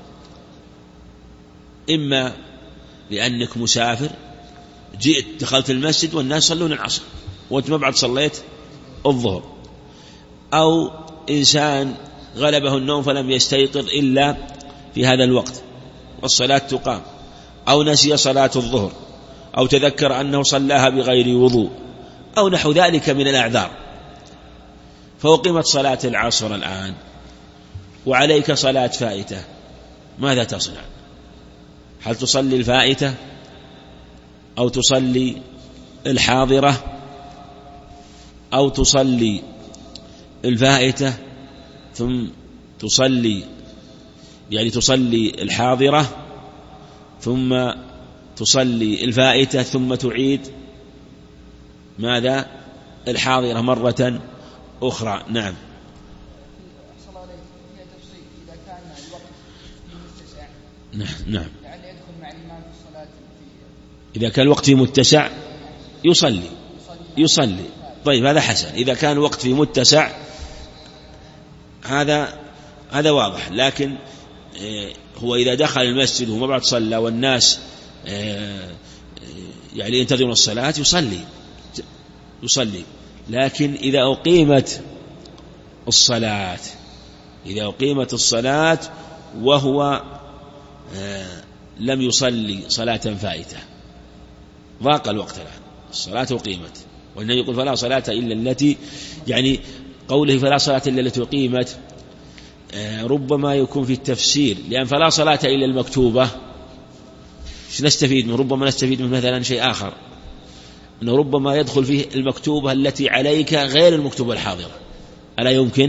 إما لأنك مسافر جئت دخلت المسجد والناس صلون العصر وأنت ما بعد صليت الظهر، أو إنسان غلبه النوم فلم يستيقظ إلا في هذا الوقت والصلاة تقام، أو نسي صلاة الظهر، أو تذكر أنه صلاها بغير وضوء، أو نحو ذلك من الأعذار، فأقيمت صلاة العصر الآن وعليك صلاة فائتة، ماذا تصنع؟ هل تصلي الفائتة أو تصلي الحاضرة، أو تصلي الفائتة ثم تصلي الحاضرة ثم تصلي الفائتة ثم تعيد ماذا؟ الحاضرة مرة أخرى. نعم. أحسن عليك فيها تفصيل إذا كان الوقت متسع. نعم. يعني يدخل مع الإمام في الصلاة إذا كان الوقت متسع يصلي. طيب هذا حسن. إذا كان الوقت في متسع هذا واضح. لكن هو إذا دخل المسجد وما بعد صلى والناس يعني ينتظرون الصلاة يصلي. لكن إذا أقيمت الصلاة وهو لم يصلي صلاة فائتة، ضاق الوقت الآن، الصلاة أقيمت، والنبي يقول فلا صلاة إلا التي، يعني قوله فلا صلاة إلا التي أقيمت ربما يكون في التفسير، لأن فلا صلاة إلا المكتوبة نستفيد منه، ربما نستفيد منه مثلا شيء آخر، أنه ربما يدخل فيه المكتوبة التي عليك غير المكتوبة الحاضرة. ألا يمكن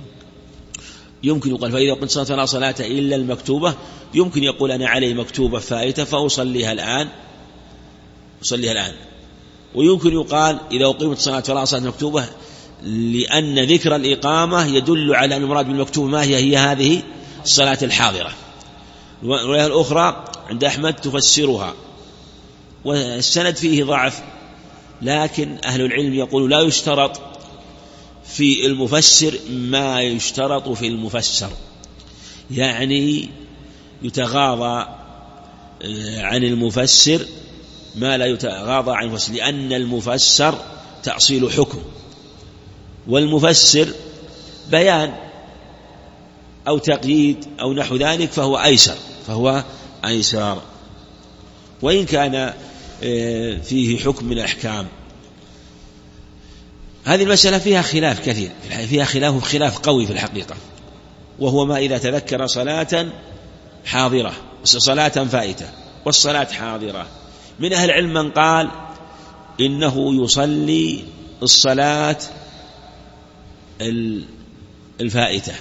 يقول فإذا قلت فلا صلاة إلا المكتوبة، يمكن يقول أنا علي مكتوبة فائتة فأصليها الآن. ويمكن يقال إذا أقيمت الصلاة فلا صلاة مكتوبة، لأن ذكر الإقامة يدل على أن المراد بالمكتوبة ما هي هذه الصلاة الحاضرة. الرواية الأخرى عند أحمد تفسرها، والسند فيه ضعف، لكن أهل العلم يقول لا يشترط في المفسر ما يشترط في المفسر، يعني يتغاضى عن المفسر ما لا يتغاضى عن المفسر، لأن المفسر تأصيل حكم، والمفسر بيان أو تقييد أو نحو ذلك، فهو أيسر وإن كان فيه حكم من الأحكام. هذه المسألة فيها خلاف كثير، فيها خلاف قوي في الحقيقة، وهو ما إذا تذكر صلاة حاضرة، صلاة فائتة والصلاة حاضرة. من أهل العلم من قال إنه يصلي الصلاة الفائتة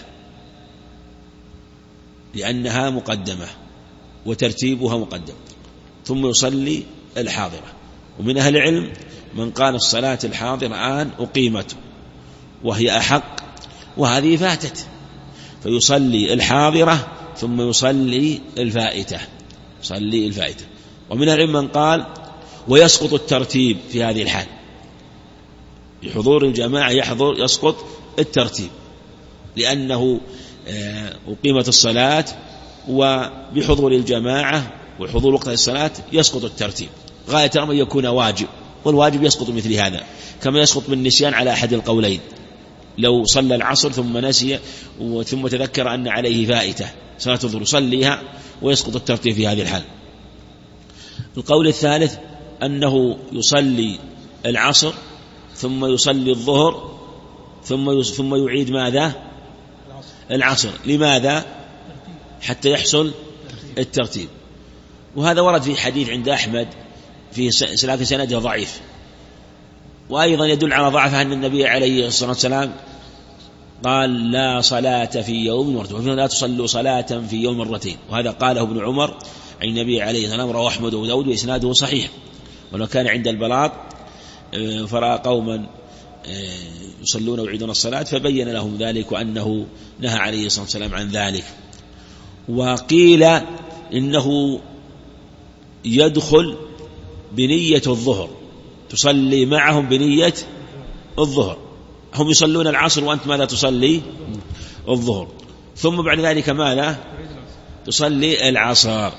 لأنها مقدمة وترتيبها مقدم، ثم يصلي الحاضرة. ومن أهل العلم من قال الصلاة الحاضرة الآن أقيمت وهي أحق وهذه فاتت، فيصلي الحاضرة ثم يصلي الفائتة. ومن أهل العلم من قال ويسقط الترتيب في هذه الحال، بحضور الجماعة يسقط الترتيب، لأنه أقيمت الصلاة وبحضور الجماعة وحضور وقت الصلاة يسقط الترتيب، غاية أن يكون واجب، والواجب يسقط مثل هذا، كما يسقط بالنسيان على أحد القولين، لو صلى العصر ثم نسي ثم تذكر أن عليه فائتة صلاة الظهر صليها ويسقط الترتيب في هذه الحال. القول الثالث أنه يصلي العصر ثم يصلي الظهر ثم يعيد ماذا؟ العصر. لماذا؟ حتى يحصل الترتيب. وهذا ورد في حديث عند أحمد في سنده ضعيف، وأيضا يدل على ضعفه أن النبي عليه الصلاة والسلام قال لا صلاة في يوم مرتين، لا تصلوا صلاة في يوم مرتين، وهذا قاله ابن عمر عن النبي عليه الصلاة والسلام، رواه أحمد وداود وإسناده صحيح. ولو كان عند البلاغ فرأى قوما يصلون ويعيدون الصلاة فبين لهم ذلك، وأنه نهى عليه الصلاة والسلام عن ذلك. وقيل إنه يدخل بنية الظهر، تصلي معهم بنية الظهر، هم يصلون العصر وأنت ماذا تصلي؟ الظهر، ثم بعد ذلك ماذا؟ تصلي العصر،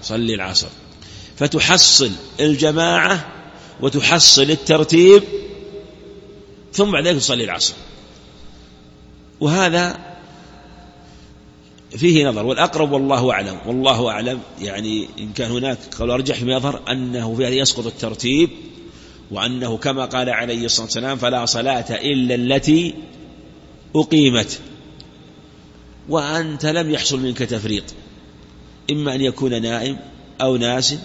فتحصل الجماعة وتحصل الترتيب، ثم بعد ذلك تصلي العصر. وهذا فيه نظر، والأقرب والله أعلم يعني إن كان هناك قول أرجح فيما يظهر أنه في هذا يسقط الترتيب، وأنه كما قال عليه الصلاة والسلام فلا صلاة إلا التي أقيمت، وأنت لم يحصل منك تفريط، إما أن يكون نائم أو ناس،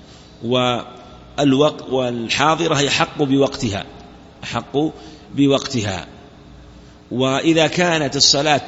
والحاضرة يحق بوقتها. وإذا كانت الصلاة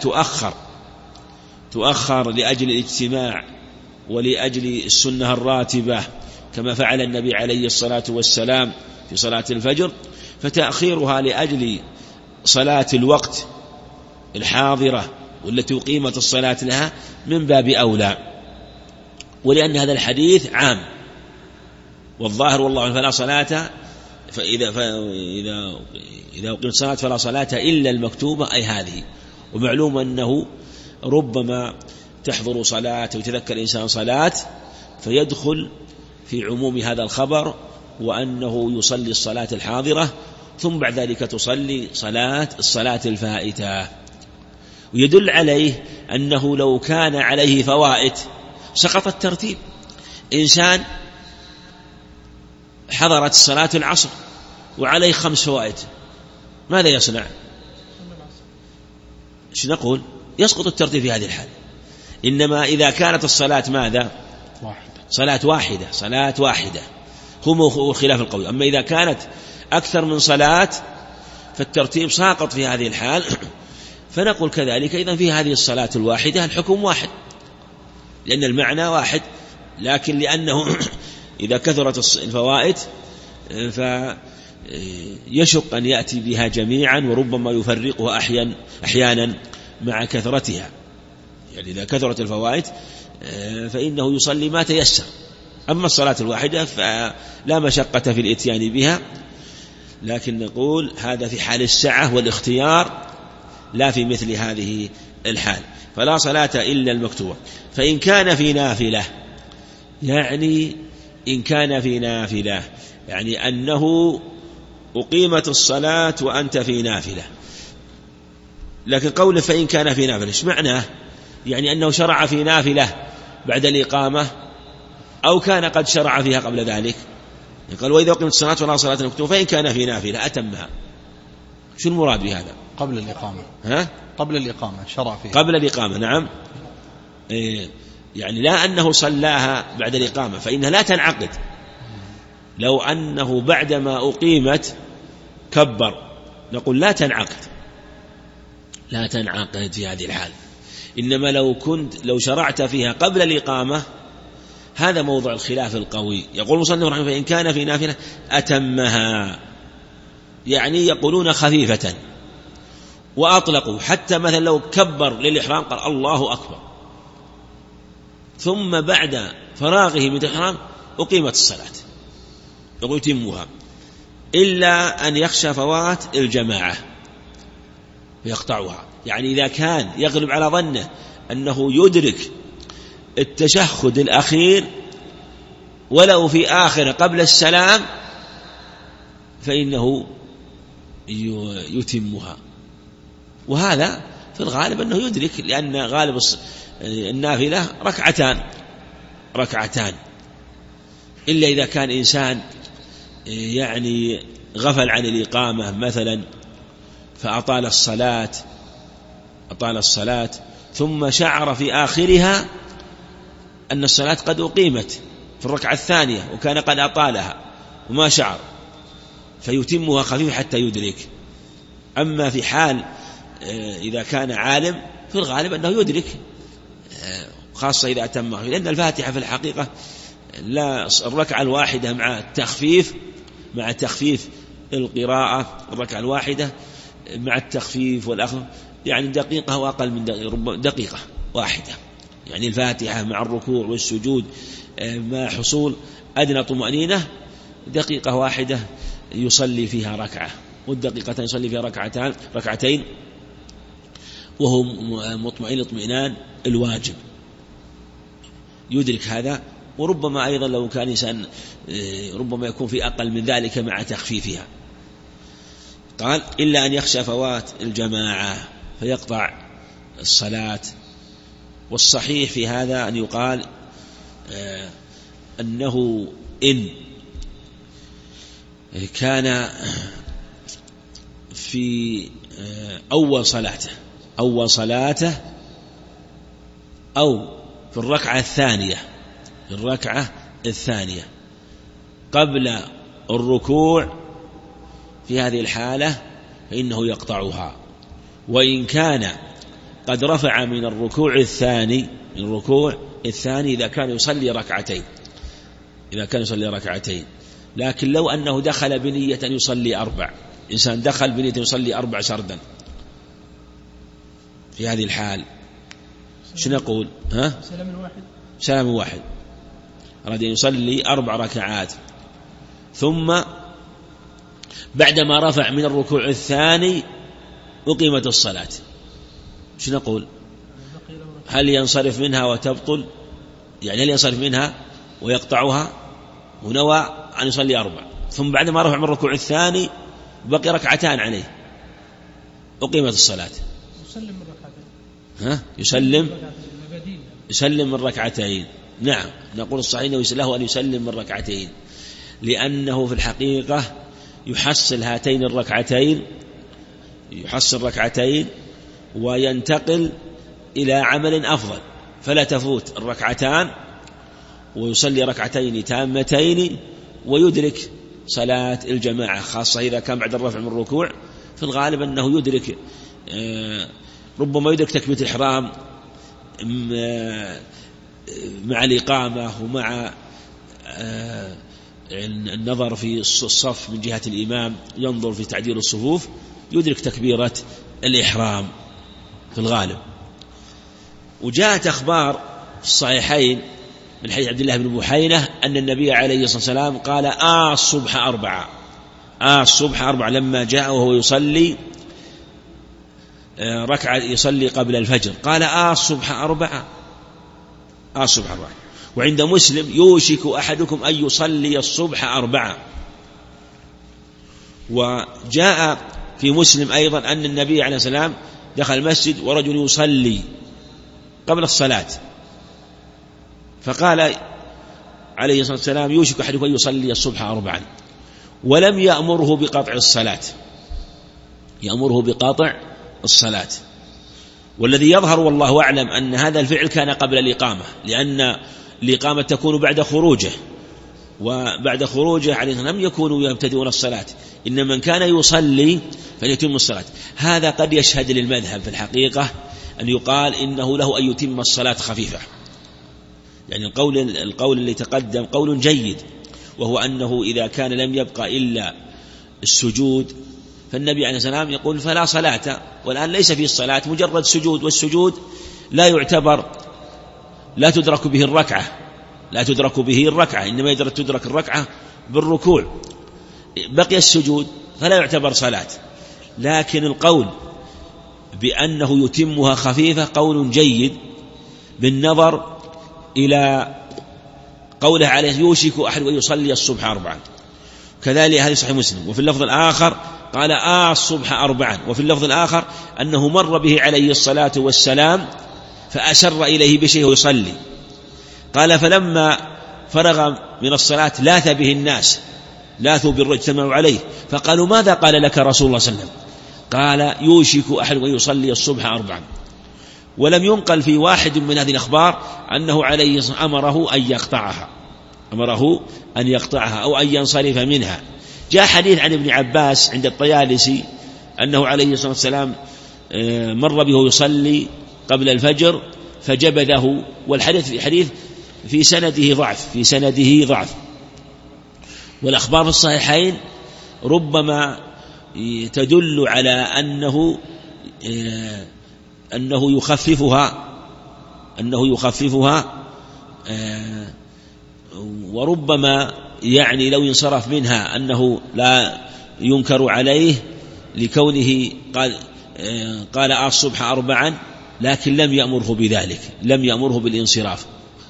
تؤخر لأجل الاجتماع ولأجل السنة الراتبة كما فعل النبي عليه الصلاة والسلام في صلاة الفجر، فتأخيرها لأجل صلاة الوقت الحاضرة والتي أقيمت الصلاة لها من باب أولى، ولأن هذا الحديث عام، والظاهر والله فلا صلاة إذا أقيمت الصلاة فلا صلاة إلا المكتوبة، أي هذه. ومعلوم أنه ربما تحضر صلاة ويتذكر الإنسان صلاة فيدخل في عموم هذا الخبر، وأنه يصلي الصلاة الحاضرة ثم بعد ذلك تصلي الصلاة الفائتة. ويدل عليه أنه لو كان عليه فوائت سقط الترتيب. إنسان حضرت صلاة العصر وعليه 5 فوائت، ماذا يصنع؟ ايش نقول؟ يسقط الترتيب في هذه الحال. إنما إذا كانت الصلاة ماذا؟ صلاة واحدة هو خلاف القول. أما إذا كانت أكثر من صلاة فالترتيب ساقط في هذه الحال. فنقول كذلك إذن في هذه الصلاة الواحدة الحكم واحد، لأن المعنى واحد، لكن لأنه إذا كثرت الفوائت فيشق أن يأتي بها جميعا، وربما يفرقها أحيانا مع كثرتها. يعني إذا كثرت الفوائت فإنه يصلي ما تيسر. أما الصلاة الواحدة فلا مشقة في الإتيان بها، لكن نقول هذا في حال السعة والاختيار، لا في مثل هذه الحال. فلا صلاة إلا المكتوبة. فإن كان في نافلة، يعني إن كان في نافلة يعني أنه أقيمت الصلاة وأنت في نافلة. لكن قوله فإن كان في نافلة إيش معناه؟ يعني أنه شرع في نافلة بعد الإقامة أو كان قد شرع فيها قبل ذلك. قال وإذا أقيمت الصلاة ولا صلاة المكتوبة فإن كان في نافلة أتمها. شو المراد بهذا؟ قبل الإقامة. قبل الإقامة شرع فيها قبل الإقامة. نعم. يعني لا أنه صلاها بعد الإقامة فإنها لا تنعقد. لو أنه بعدما أقيمت كبر نقول لا تنعقد في هذه الحال. إنما لو شرعت فيها قبل الإقامة هذا موضع الخلاف القوي. يقول المصنف رحمه الله فإن كان في نافلة أتمها، يعني يقولون خفيفة، وأطلقوا حتى مثلا لو كبر للإحرام قال الله أكبر ثم بعد فراغه من الإحرام أقيمت الصلاة يقول يتمها، إلا أن يخشى فوات الجماعة فيقطعها. يعني إذا كان يغلب على ظنه أنه يدرك التشهد الأخير ولو في آخر قبل السلام فإنه يتمها. وهذا في الغالب أنه يدرك، لأن غالب النافلة ركعتان، إلا إذا كان إنسان يعني غفل عن الإقامة مثلا فأطال الصلاة ثم شعر في آخرها أن الصلاة قد أقيمت في الركعة الثانية وكان قد أطالها وما شعر فيتمها خفيف حتى يدرك. أما في حال إذا كان عالم في الغالب أنه يدرك، خاصة إذا أتمها، لأن الفاتحة في الحقيقة لا الركعة الواحدة مع تخفيف القراءة، الركعة الواحدة مع التخفيف والأخذ يعني دقيقة وأقل من دقيقة واحدة. يعني الفاتحة مع الركوع والسجود مع حصول أدنى طمأنينة دقيقة واحدة يصلي فيها ركعة، والدقيقتين يصلي فيها ركعتين وهو مطمئن اطمئنان الواجب، يدرك هذا. وربما أيضا لو كان إنسان ربما يكون في أقل من ذلك مع تخفيفها. قال إلا أن يخشى فوات الجماعة فيقطع الصلاة. والصحيح في هذا أن يقال أنه إن كان في أول صلاته أو في الركعة الثانية قبل الركوع، في هذه الحالة فإنه يقطعها. وإن كان قد رفع من الركوع الثاني إذا كان يصلي ركعتين، لكن لو أنه دخل بنية أن يصلي 4 إنسان دخل بنية يصلي 4 سردا، في هذه الحال شو نقول؟ سلام واحد، أراد أن يصلي 4 ركعات، ثم بعدما رفع من الركوع الثاني أقيمت الصلاة، شو نقول؟ هل ينصرف منها وتبطل؟ يعني هل ينصرف منها ويقطعها؟ ونوى أن يصلي 4، ثم بعدما رفع من الركوع الثاني بقي 2 ركعتان عليه، أقيمت الصلاة، يسلم من 2 ركعتين. نعم، نقول الصحيح له أن يسلم من 2 ركعتين، لأنه في الحقيقة يحصل هاتين الركعتين، يحصل 2 ركعتين وينتقل إلى عمل أفضل، فلا تفوت 2 ركعتان ويصلي 2 ركعتين تامتين ويدرك صلاة الجماعة، خاصة إذا كان بعد الرفع من الركوع. في الغالب أنه يدرك، ربما يدرك تكبيرة الإحرام مع الإقامة ومع النظر في الصف من جهة الإمام، ينظر في تعديل الصفوف، يدرك تكبيرة الإحرام في الغالب. وجاءت أخبار في الصحيحين من حديث عبد الله بن بحينة أن النبي عليه الصلاة والسلام قال الصبح 4، الصبح 4 لما جاء وهو يصلي ركعة يصلي قبل الفجر، قال الصبح 4، الصبح 4. وعند مسلم يوشك أحدكم أن يصلي الصبح 4. وجاء في مسلم أيضا أن النبي عليه الصلاة والسلام دخل المسجد ورجل يصلي قبل الصلاة، فقال عليه الصلاة والسلام يوشك أحدكم أن يصلي الصبح 4، ولم يأمره بقطع الصلاة، يأمره بقطع الصلاة. والذي يظهر والله أعلم أن هذا الفعل كان قبل الإقامة، لأن الإقامة تكون بعد خروجه، وبعد خروجه عليه لم يكونوا يبتدئون الصلاة، إن من كان يصلي فليتم الصلاة. هذا قد يشهد للمذهب في الحقيقة أن يقال إنه له أن يتم الصلاة خفيفة، يعني القول اللي تقدم قول جيد، وهو أنه إذا كان لم يبقى إلا السجود فالنبي عليه السلام يقول فلا صلاة، والآن ليس فيه الصلاة مجرد سجود، والسجود لا يعتبر، لا تدرك به الركعة، لا تدرك به الركعة، إنما تدرك الركعة بالركوع، بقي السجود فلا يعتبر صلاة. لكن القول بأنه يتمها خفيفة قول جيد بالنظر إلى قوله عليه يوشك أحد ويصلي الصبح 4، كذلك هذا صحيح مسلم. وفي اللفظ الآخر قال الصبح 4، وفي اللفظ الآخر أنه مر به عليه الصلاة والسلام فأشر إليه بشيء ويصلي، قال فلما فرغ من الصلاة لاث به الناس، لاثوا بالرجل اجتمعوا عليه، فقالوا ماذا قال لك رسول الله صلى الله عليه وسلم؟ قال يوشك أحد ويصلي الصبح 4. ولم ينقل في واحد من هذه الأخبار أنه عليه أمره أن يقطعها، أمره أن يقطعها أو أن ينصرف منها. جاء حديث عن ابن عباس عند الطيالسي أنه عليه الصلاة والسلام مر به يصلي قبل الفجر فجبذه، والحديث في سنده ضعف، والأخبار في الصحيحين ربما تدل على أنه يخففها، وربما يعني لو انصرف منها أنه لا ينكر عليه لكونه قال الصبح 4، لكن لم يأمره بذلك، لم يأمره بالانصراف،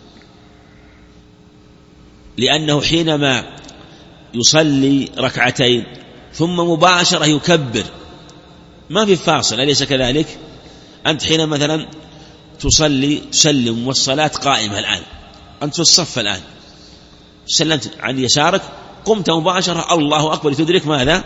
لأنه حينما يصلي 2 ركعتين ثم مباشرة يكبر ما في فاصل، أليس كذلك؟ أنت حين مثلا تصلي سلم والصلاة قائمة الآن، أنت في الصف الآن، سلمت عن يسارك قمت مباشرة الله أكبر تدرك ماذا؟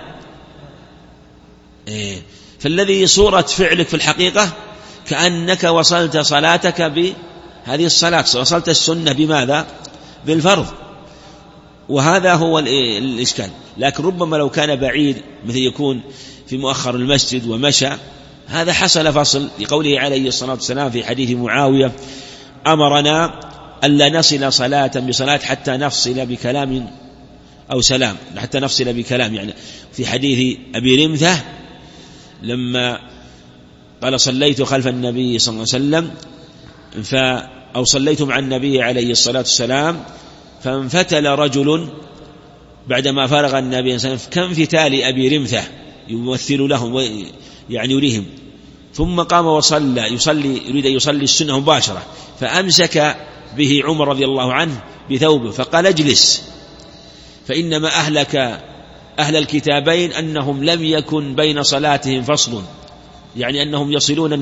فالذي صورة فعلك في الحقيقة كأنك وصلت صلاتك بهذه الصلاة، وصلت السنة بماذا؟ بالفرض، وهذا هو الإشكال. لكن ربما لو كان بعيد مثل يكون في مؤخر المسجد ومشى، هذا حصل فصل، لقوله عليه الصلاة والسلام في حديث معاوية أمرنا ألا نصل صلاة بصلاة حتى نفصل بكلام أو سلام حتى نفصل بكلام. يعني في حديث أبي رمثة لما قال صليت خلف النبي صلى الله عليه وسلم أو صليت مع النبي عليه الصلاة والسلام فانفتل رجل بعدما فرغ النبي صلى الله عليه وسلم كانفتال أبي رمثة يمثل لهم يعني يريهم، ثم قام وصلى يريد أن يصلي السنة مباشرة، فأمسك به عمر رضي الله عنه بثوبه فقال اجلس، فإنما أهلك أهل الكتابين أنهم لم يكن بين صلاتهم فصل، يعني أنهم يصلون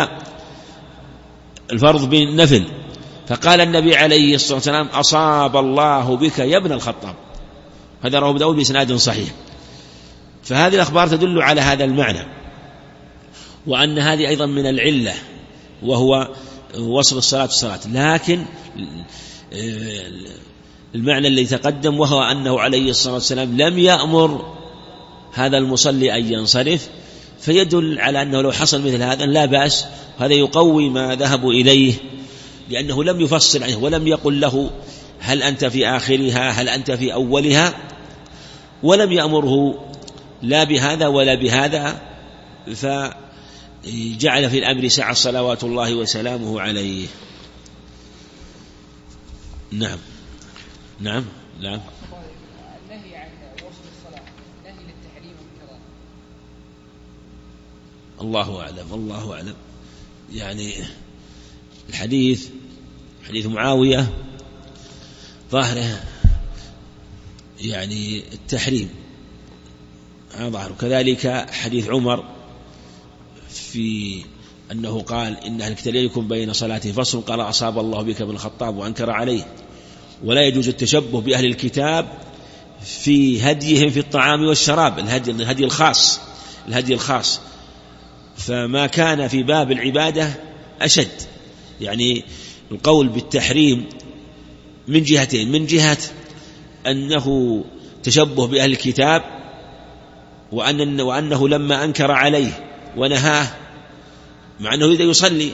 الفرض بالنفل. فقال النبي عليه الصلاة والسلام أصاب الله بك يا ابن الخطاب. هذا رواه أبو داود بإسناد صحيح. فهذه الأخبار تدل على هذا المعنى، وأن هذه أيضا من العلة وهو وصل الصلاة. لكن المعنى الذي تقدم وهو أنه عليه الصلاة والسلام لم يأمر هذا المصلي أن ينصرف، فيدل على أنه لو حصل مثل هذا لا بأس. هذا يقوي ما ذهبوا إليه، لأنه لم يفصل عنه ولم يقل له هل أنت في آخرها هل أنت في أولها، ولم يأمره لا بهذا ولا بهذا، فجعل في الأمر سعة صلوات الله وسلامه عليه. نعم. النهي عن وصل الصلاة نهي للتحريم والكراهة. الله أعلم. يعني الحديث حديث معاوية ظاهره يعني التحريم ظاهر، كذلك حديث عمر في أنه قال إن أهل الكتاب يكون بين صلاته فصل، قال أصاب الله بك ابن الخطاب وأنكر عليه. ولا يجوز التشبه بأهل الكتاب في هديهم في الطعام والشراب، الهدي الخاص، فما كان في باب العبادة أشد. يعني القول بالتحريم من جهتين: من جهة أنه تشبه بأهل الكتاب، وأنه لما أنكر عليه ونهاه مع أنه إذا يصلي،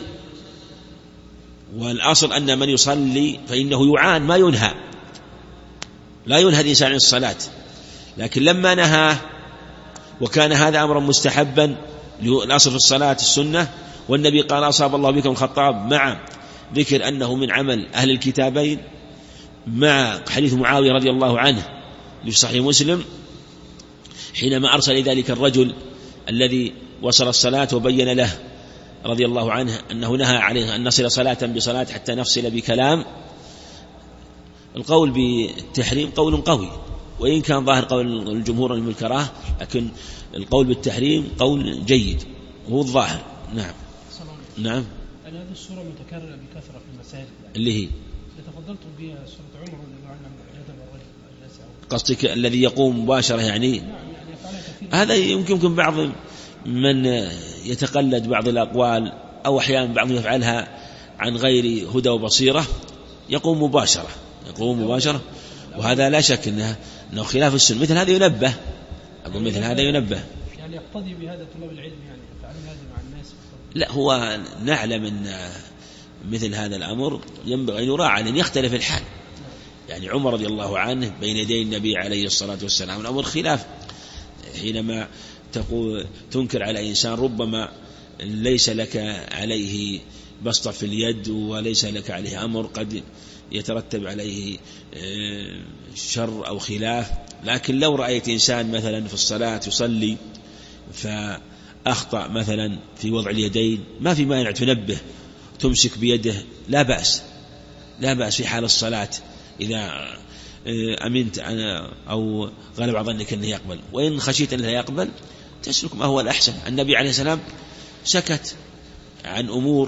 والأصل أن من يصلي فإنه يعان ما ينهى، لا ينهى الإنسان عن الصلاة، لكن لما نهاه وكان هذا أمرا مستحبا، الأصل في الصلاة السنة، والنبي قال أصاب الله بكم الخطاب مع ذكر أنه من عمل أهل الكتابين، مع حديث معاوية رضي الله عنه في صحيح مسلم حينما أرسل ذلك الرجل الذي وصل الصلاة وبين له رضي الله عنه أنه نهى عليه أن نصل صلاة بصلاة حتى نفصل بكلام. القول بالتحريم قول قوي، وإن كان ظاهر قول الجمهور من الكراهة، لكن القول بالتحريم قول جيد وهو الظاهر. نعم. أنا هذه الصورة متكررة بكثرة في المساجد، اللي هي تفضلت بها صورة عمر رضي الله عنه يذهب الرجل قصدك الذي يقوم مباشرة يعني هذا يمكن بعض من يتقلد بعض الأقوال، أو أحيانا بعض يفعلها عن غير هدى وبصيرة، يقوم مباشرة، وهذا لا شك أنه خلاف السنة. مثل هذا ينبه، أقول مثل هذا ينبه، يعني يقتضي بهذا طلاب العلم يعني فعل هذا مع الناس. لا، هو نعلم أن مثل هذا الأمر ينبغي أن يراعى أن يختلف الحال. يعني عمر رضي الله عنه بين يدي النبي عليه الصلاة والسلام الأمر خلاف، حينما تنكر على إنسان ربما ليس لك عليه بسطة في اليد وليس لك عليه أمر قد يترتب عليه شر أو خلاف، لكن لو رأيت إنسان مثلا في الصلاة يصلي فأخطأ مثلا في وضع اليدين، ما في مانع تنبه، تمسك بيده، لا بأس في حال الصلاة إذا أمنت أو غلب على ظنك أنه يقبل. وإن خشيت أنه لا يقبل تسلك ما هو الأحسن. النبي عليه السلام سكت عن أمور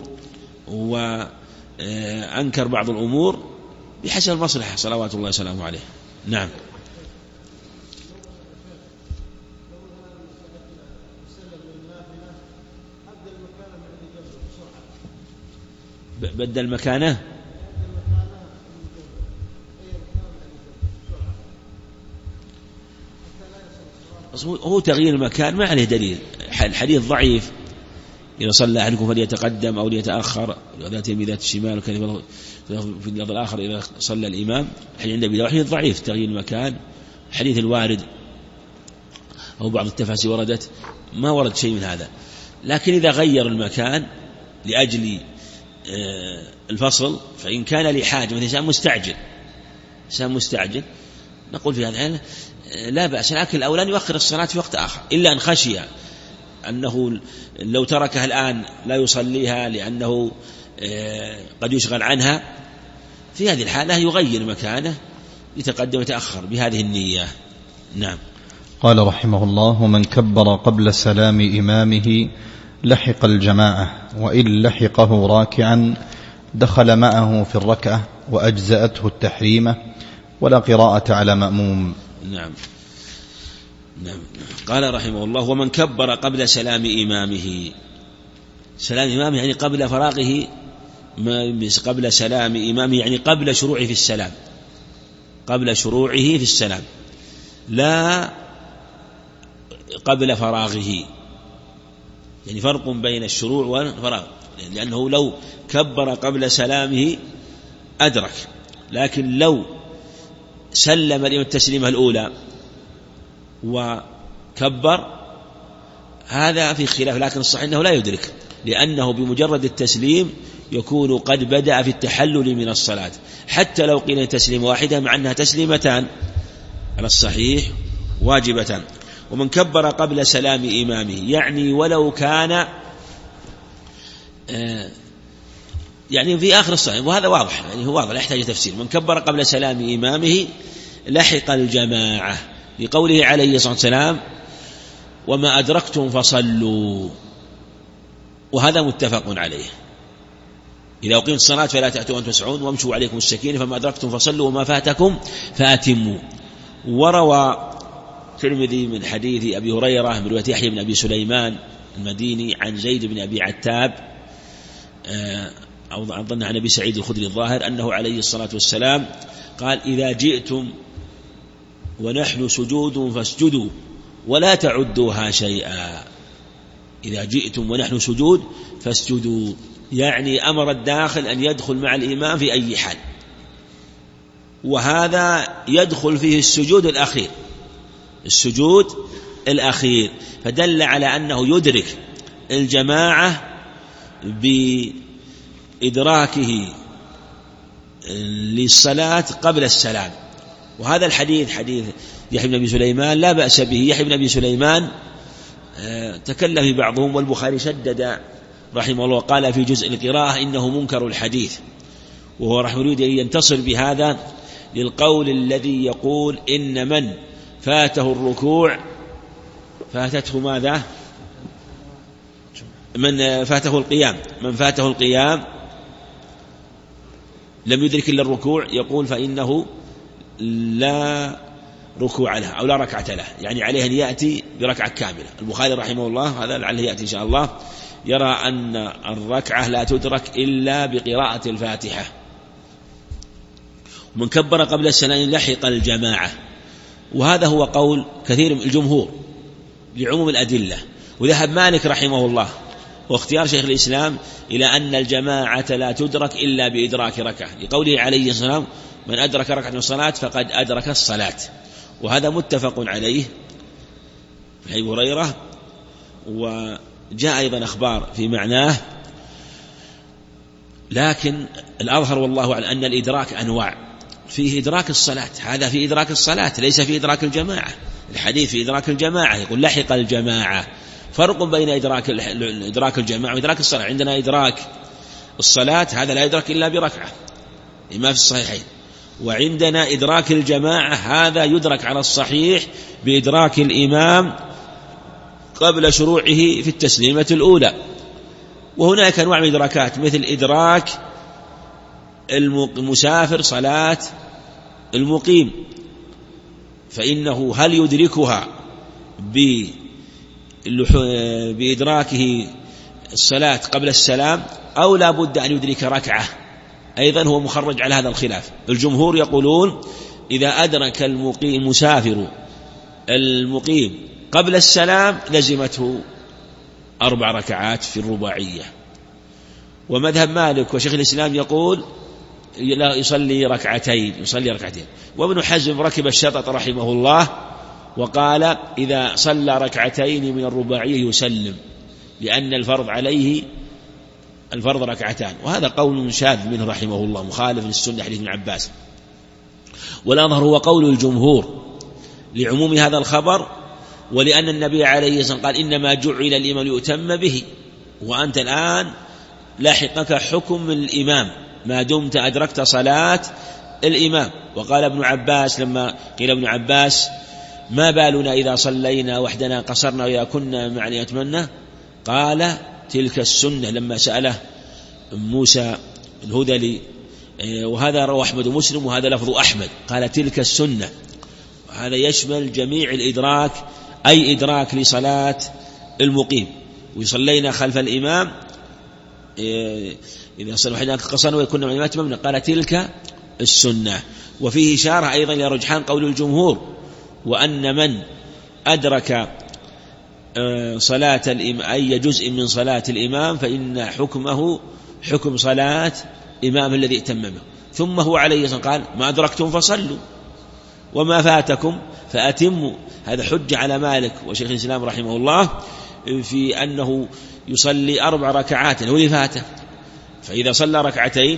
وأنكر بعض الأمور بحسب المصلحة صلوات الله وسلامه عليه. نعم. بدل مكانه، هو تغيير المكان ما عليه دليل. الحديث ضعيف، إذا صلى أحدكم فليتقدم أو ليتأخر، وذات يمين ذات الشمال، وكان في اللفظ الآخر إذا صلى الإمام. الحديث عند أبي داود ضعيف تغيير المكان الحديث الوارد أو بعض التفاسير وردت ما ورد شيء من هذا. لكن إذا غير المكان لأجل الفصل، فإن كان لحاجة، مثل إنسان مستعجل نقول في هذا الحال لا بأس، لكن الأولى أن يؤخر الصلاة في وقت آخر، إلا أن خشي أنه لو تركها الآن لا يصليها لأنه قد يشغل عنها، في هذه الحالة يغير مكانه يتقدم ويتأخر بهذه النية. نعم. قال رحمه الله: ومن كبر قبل سلام إمامه لحق الجماعة، وإن لحقه راكعا دخل معه في الركعة وأجزأته التحريمة ولا قراءة على مأموم. نعم. قال رحمه الله: ومن كبر قبل سلام إمامه، سلام إمامه يعني قبل فراغه، قبل سلام إمامه يعني قبل شروعه في السلام، لا قبل فراغه، يعني فرق بين الشروع والفراغ، لأنه لو كبر قبل سلامه أدرك، لكن لو سلم الإمام التسليمة الأولى وكبر هذا في خلاف، لكن الصحيح أنه لا يدرك، لأنه بمجرد التسليم يكون قد بدأ في التحلل من الصلاة، حتى لو قيل تسليم واحدة مع أنها تسليمتان على الصحيح واجبتان. ومن كبر قبل سلام إمامه يعني ولو كان يعني في آخر الصلاة، وهذا واضح، يعني هو واضح لا يحتاج تفسير. من كبر قبل سلام إمامه لحق الجماعة، لقوله عليه الصلاة والسلام: وما أدركتم فصلوا، وهذا متفق عليه. إذا أقيمت الصلاة فلا تأتوا وأنتم تسعون وامشوا عليكم السكينة، فما أدركتم فصلوا وما فاتكم فأتموا. وروى الترمذي من حديث أبي هريرة من رواية يحيى بن أبي سليمان المديني عن زيد بن أبي عتاب أو أظن عن أبي سعيد الخدري الظاهر أنه عليه الصلاة والسلام قال: إذا جئتم ونحن سجود فاسجدوا ولا تعدوها شيئا. إذا جئتم ونحن سجود فاسجدوا، يعني أمر الداخل أن يدخل مع الإمام في أي حال، وهذا يدخل فيه السجود الأخير، فدل على أنه يدرك الجماعة بإدراكه للصلاة قبل السلام. وهذا الحديث حديث يحيى بن أبي سليمان لا بأس به. يحيى بن أبي سليمان تكلم في بعضهم، والبخاري شدد رحمه الله قال في جزء القراءة إنه منكر الحديث، وهو رحمه الله يريد أن ينتصر بهذا للقول الذي يقول إن من فاته الركوع فاتته ماذا؟ من فاته القيام لم يدرك إلا الركوع، يقول فإنه لا ركوع له أو لا ركعة له، يعني عليه أن يأتي بركعة كاملة. البخاري رحمه الله هذا لعله يأتي إن شاء الله يرى أن الركعة لا تدرك إلا بقراءة الفاتحة. ومن كبر قبل السلام لحق الجماعة، وهذا هو قول كثير من الجمهور لعموم الأدلة. وذهب مالك رحمه الله واختيار شيخ الإسلام إلى أن الجماعة لا تدرك إلا بإدراك ركعة، لقوله عليه الصلاة والسلام: من أدرك ركعة من الصلاة فقد أدرك الصلاة. وهذا متفق عليه في أبي هريرة، وجاء أيضا أخبار في معناه، لكن الأظهر والله أعلم أن الإدراك أنواع، فيه إدراك الصلاة، هذا في إدراك الصلاة ليس في إدراك الجماعة. الحديث في إدراك الجماعة، يقول لحق الجماعة، فرق بين إدراك الجماعة وإدراك الصلاة. عندنا إدراك الصلاة هذا لا يدرك إلا بركعة لما في الصحيحين، وعندنا إدراك الجماعة هذا يدرك على الصحيح بإدراك الإمام قبل شروعه في التسليمة الأولى. وهناك أنواع من إدراكات، مثل إدراك المسافر صلاة المقيم، فإنه هل يدركها بإدراكه الصلاة قبل السلام أو لا بد أن يدرك ركعة؟ أيضا هو مخرج على هذا الخلاف. الجمهور يقولون إذا أدرك المسافر المقيم قبل السلام لزمته 4 ركعات في الرباعية. ومذهب مالك وشيخ الإسلام يقول يصلي ركعتين. وابن حزم ركب الشطط رحمه الله وقال إذا صلى ركعتين من الرباعية يسلم، لأن الفرض عليه الفرض ركعتان، وهذا قول شاذ منه رحمه الله مخالف للسنة حديث ابن عباس. والأظهر هو قول الجمهور لعموم هذا الخبر، ولأن النبي عليه الصلاة والسلام قال إنما جعل الإمام ليؤتم به، وأنت الآن لاحقك حكم الإمام ما دمت أدركت صلاة الإمام. وقال ابن عباس لما قيل ابن عباس ما بالنا إذا صلينا وحدنا قصرنا وإذا كنا معنا يتمنى، قال تلك السنة لما سأله موسى الهذلي، وهذا رواه أحمد ومسلم وهذا لفظ أحمد، قال تلك السنة. وهذا يشمل جميع الإدراك، أي إدراك لصلاة المقيم. ويصلينا خلف الإمام إذا صلوا وحدنا قصرنا ويكون معنا يتمنى، قال تلك السنة. وفيه إشارة أيضا إلى رجحان قول الجمهور، وأن من أدرك صلاة الإمام أي جزء من صلاة الإمام فإن حكمه حكم صلاة إمام الذي ائتم به. ثم هو عليه الصلاة والسلام قال ما أدركتم فصلوا وما فاتكم فأتموا. هذا حجة على مالك وشيخ الإسلام رحمه الله في أنه يصلي 4 ركعات هو اللي فاته، فإذا صلى ركعتين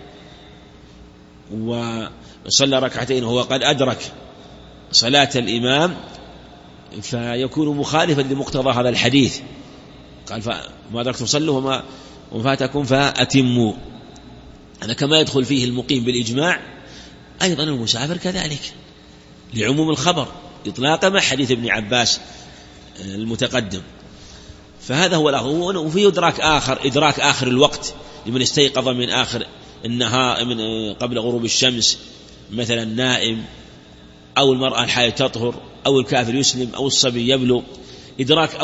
وهو قد أدرك صلاة الإمام فيكون مخالفا لمقتضى هذا الحديث. قال فما أدركتم صلوا وما فاتكم فأتموا. هذا كما يدخل فيه المقيم بالإجماع، أيضا المسافر كذلك لعموم الخبر إطلاقا مع حديث ابن عباس المتقدم. فهذا هو الأخر. وفيه إدراك آخر الوقت لمن استيقظ من آخر النهار من قبل غروب الشمس، مثلا النائم أو المرأة الحائض تطهر أو الكافر يسلم أو الصبي يبلغ. إدراك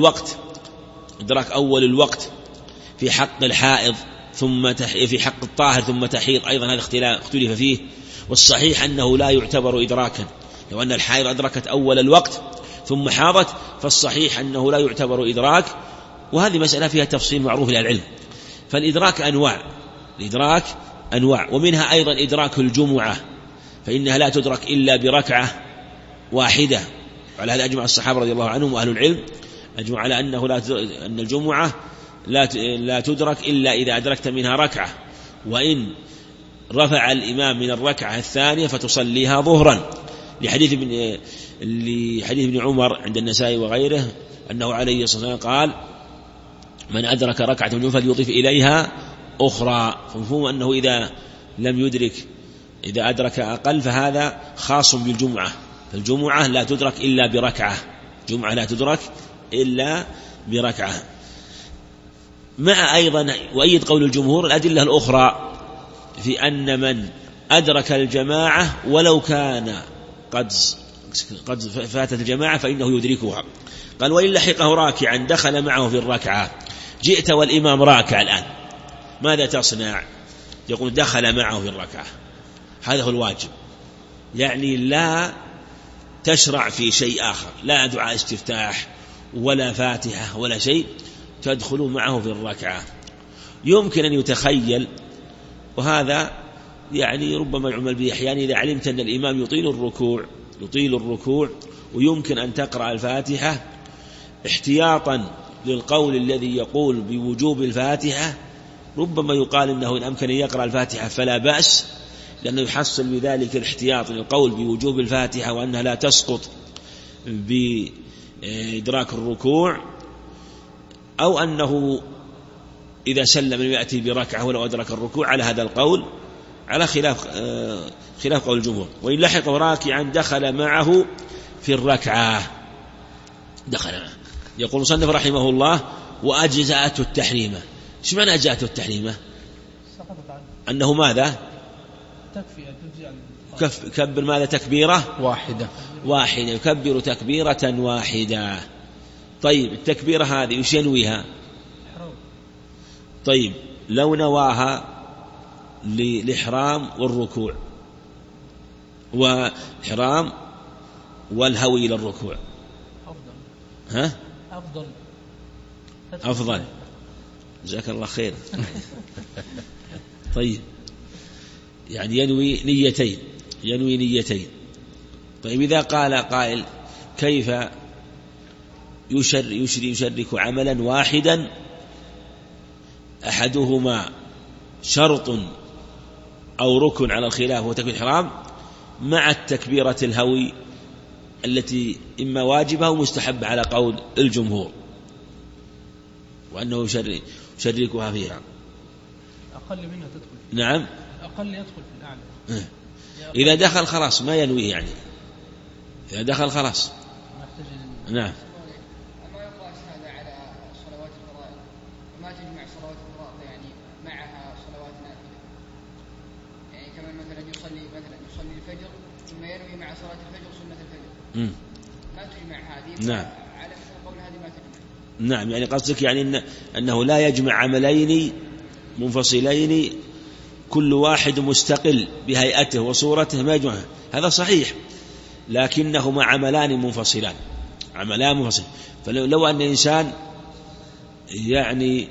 أول الوقت في حق الحائض ثم في حق الطاهر ثم تحيض، أيضا هذا اختلف فيه، والصحيح أنه لا يعتبر إدراكا. لو أن الحائض أدركت أول الوقت ثم حاضت فالصحيح أنه لا يعتبر إدراك، وهذه مسألة فيها تفصيل معروف للعلم. فالإدراك أنواع، ومنها أيضا إدراك الجمعة، فإنها لا تدرك إلا بركعة واحدة. وعلى هذا أجمع الصحابة رضي الله عنهم وأهل العلم أجمع على أن الجمعة لا تدرك إلا إذا أدركت منها ركعة، وإن رفع الإمام من الركعة الثانية فتصليها ظهرا، لحديث ابن عمر عند النسائي وغيره أنه عليه الصلاة والسلام قال من أدرك ركعة من فليضيف إليها أخرى. فمفهوم أنه إذا أدرك أقل فهذا خاص بالجمعة، فالجمعة لا تدرك إلا بركعة. مع أيضا وأيد قول الجمهور الأدلة الأخرى في أن من أدرك الجماعة ولو كان قد فاتت الجماعة فإنه يدركها. قال وإن لحقه راكعا دخل معه في الركعة، جئت والإمام راكع الآن ماذا تصنع؟ يقول دخل معه في الركعة، هذا هو الواجب، يعني لا تشرع في شيء آخر، لا دعاء استفتاح ولا فاتحة ولا شيء، تدخل معه في الركعة. يمكن أن يتخيل، وهذا يعني ربما يعمل به أحيانا، إذا علمت أن الإمام يطيل الركوع ويمكن أن تقرأ الفاتحة احتياطا للقول الذي يقول بوجوب الفاتحة، ربما يقال إنه إن أمكن أن يقرأ الفاتحة فلا بأس، لأنه يحصل بذلك الاحتياط للقول بوجوب الفاتحة وأنها لا تسقط بإدراك الركوع، أو أنه إذا سلم يأتي بركعة ولو أدرك الركوع، على هذا القول على خلاف قول الجمهور. وإن لحق راكعا دخل معه في الركعة. يقول مصنف رحمه الله وأجزأته التحريمة. ايش معنى أجزأته التحريمة؟ أنه ماذا؟ كبر ماذا؟ تكبيرة واحدة، يكبر تكبيرة واحدة. طيب التكبيرة هذه وش ينويها؟ طيب لو نواها للإحرام والركوع وإحرام والهوي إلى الركوع أفضل. جزاك الله خير. طيب يعني ينوي نيتين. طيب إذا قال قائل كيف يشرك عملا واحدا أحدهما شرط أو ركن على الخلاف وتكبير الإحرام مع التكبيرة الهوي التي إما واجبة أو مستحبة على قول الجمهور، وأنه يشركها فيها. أقل منها تدخل. نعم، أقل يدخل في الأعلى. إذا دخل خلاص ما ينوي، يعني إذا دخل خلاص. نعم. ما يقاس هذا على صلوات الفرائض، ما تجمع صلوات الفرائض يعني معها صلوات نافلة، يعني كمان مثلا يصلي الفجر ثم ينوي مع صلاة الفجر سنة الفجر، ما تجمع هذه. نعم. على قول هذه ما تجمع. نعم، يعني قصدك يعني أنه لا يجمع عملين منفصلين كل واحد مستقل بهيئته وصورته ما يجمعها، هذا صحيح، لكنهما عملان منفصلان. فلو أن الإنسان يعني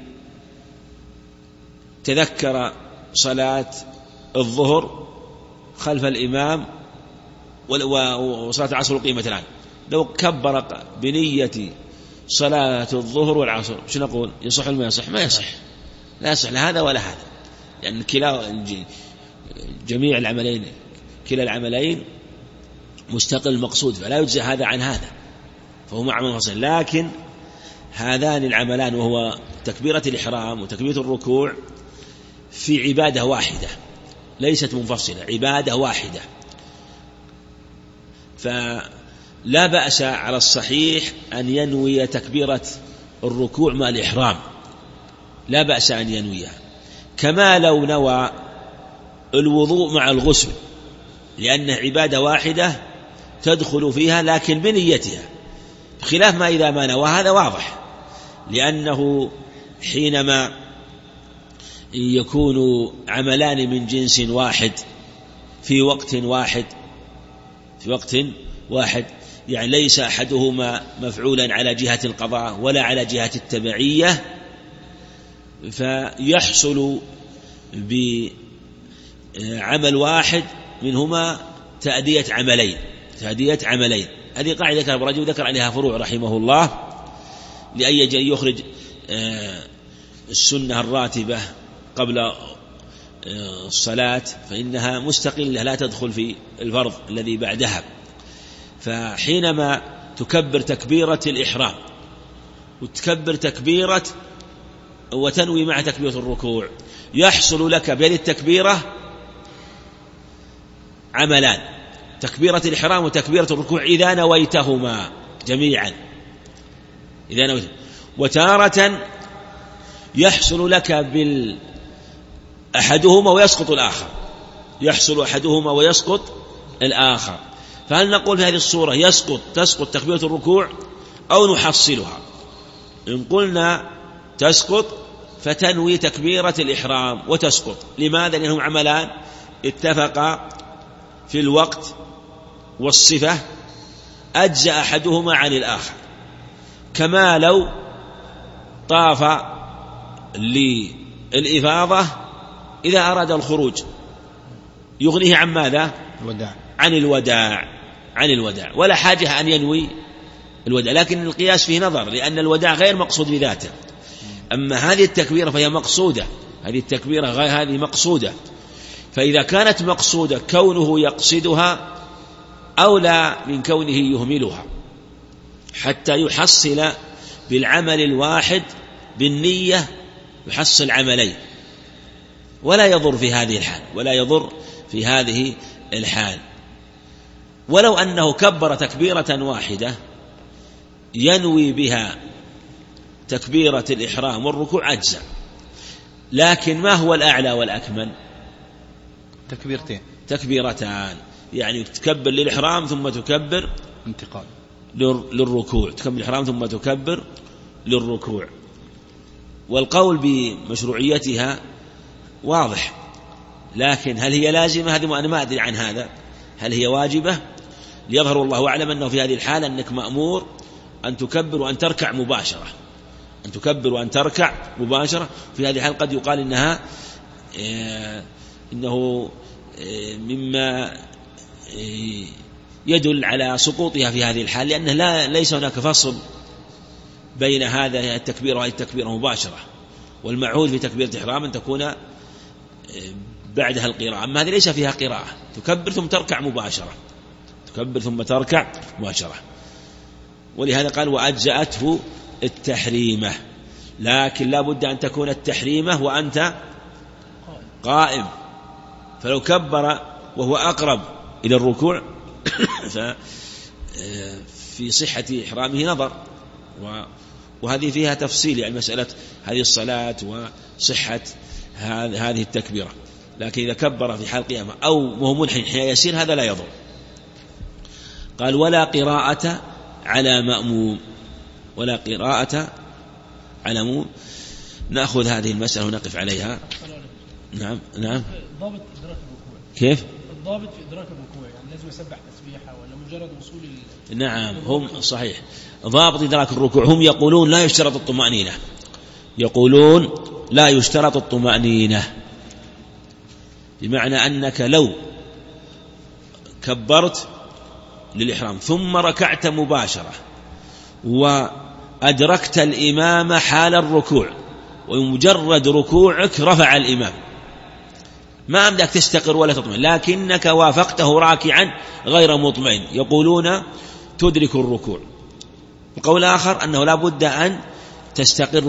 تذكر صلاة الظهر خلف الإمام وصلاة العصر أقيمت الآن، لو كبر بنية صلاة الظهر والعصر شو نقول؟ يصح ولا ما يصح؟ ما يصح، لا يصح لا هذا ولا هذا، يعني جميع العملين كلا العملين مستقل مقصود، فلا يجزي هذا عن هذا، فهو عمل منفصل. لكن هذان العملان وهو تكبيرة الإحرام وتكبيرة الركوع في عبادة واحدة ليست منفصلة، عبادة واحدة، فلا بأس على الصحيح أن ينوي تكبيرة الركوع مع الإحرام، لا بأس أن ينويها، كما لو نوى الوضوء مع الغسل، لأنه عبادة واحدة تدخل فيها لكن بنيتها، خلاف ما إذا ما نوى. هذا واضح، لأنه حينما يكون عملان من جنس واحد في وقت واحد يعني ليس أحدهما مفعولا على جهة القضاء ولا على جهة التبعية، فيحصل بعمل واحد منهما تأدية عملين. هذه قاعدة ذكر الرجل ذكر عليها فروع رحمه الله، لأن يخرج السنة الراتبة قبل الصلاة فإنها مستقلة لا تدخل في الفرض الذي بعدها. فحينما تكبر تكبيرة الإحرام وتكبر تكبيرة وتنوي مع تكبيرة الركوع، يحصل لك بهذه التكبيرة عملان، تكبيرة الإحرام وتكبيرة الركوع إذا نويتهما جميعا، وتارة يحصل لك أحدهما ويسقط الآخر، فهل نقول في هذه الصورة تسقط تكبيرة الركوع أو نحصلها؟ إن قلنا تسقط فتنوي تكبيرة الإحرام وتسقط. لماذا؟ لأنهم عملان اتفقا في الوقت والصفة، أجزأ أحدهما عن الآخر، كما لو طاف للإفاضة إذا أراد الخروج يغنيه عن ماذا؟ عن الوداع، ولا حاجة أن ينوي الوداع، لكن القياس فيه نظر، لأن الوداع غير مقصود بذاته، أما هذه التكبيرة فهي مقصودة، هذه مقصودة، فإذا كانت مقصودة كونه يقصدها أولى من كونه يهملها، حتى يحصل بالعمل الواحد بالنية يحصل عملين، ولا يضر في هذه الحال. ولو أنه كبر تكبيرة واحدة ينوي بها تكبيرة الإحرام والركوع أجزاء، لكن ما هو الأعلى والأكمل؟ تكبيرتان، يعني تكبر للإحرام ثم تكبر انتقال للركوع، تكبر الإحرام ثم تكبر للركوع. والقول بمشروعيتها واضح، لكن هل هي لازمة؟ هذه أنا ما أدري عن هذا، هل هي واجبة؟ ليظهر الله أعلم أنه في هذه الحالة أنك مأمور أن تكبر وأن تركع مباشرة، في هذه الحالة قد يقال إنه مما يدل على سقوطها في هذه الحال، لأنه ليس هناك فصل بين هذا التكبير وهذه التكبيرة مباشرة، والمعهود في تكبيرة الإحرام أن تكون بعدها القراءة، أما هذه ليس فيها قراءة، تكبر ثم تركع مباشرة، تكبر ثم تركع مباشرة. ولهذا قال وأجزأته التحريمة، لكن لا بد أن تكون التحريمة وأنت قائم، فلو كبر وهو أقرب إلى الركوع ففي صحة إحرامه نظر، وهذه فيها تفصيل، يعني مسألة هذه الصلاة وصحة هذه التكبيرة. لكن إذا كبر في حال قيامة أو وهو منحني حين يسير هذا لا يضر. قال ولا قراءة على مأموم، ولا قراءة على مأموم. نأخذ هذه المسألة ونقف عليها. نعم. ضابط إدراك الركوع كيف؟ الضابط في إدراك الركوع، يعني لازم يسبح تسبيحة ولا مجرد وصول نعم هم صحيح ضابط إدراك الركوع. هم يقولون لا يشترط الطمأنينة، يقولون لا يشترط الطمأنينة، بمعنى أنك لو كبرت للإحرام ثم ركعت مباشرة وأدركت الإمام حال الركوع ومجرد ركوعك رفع الإمام، ما أمدك تستقر ولا تطمئن، لكنك وافقته راكعا غير مطمئن، يقولون تدرك الركوع. القول الآخر أنه لا بد أن تستقر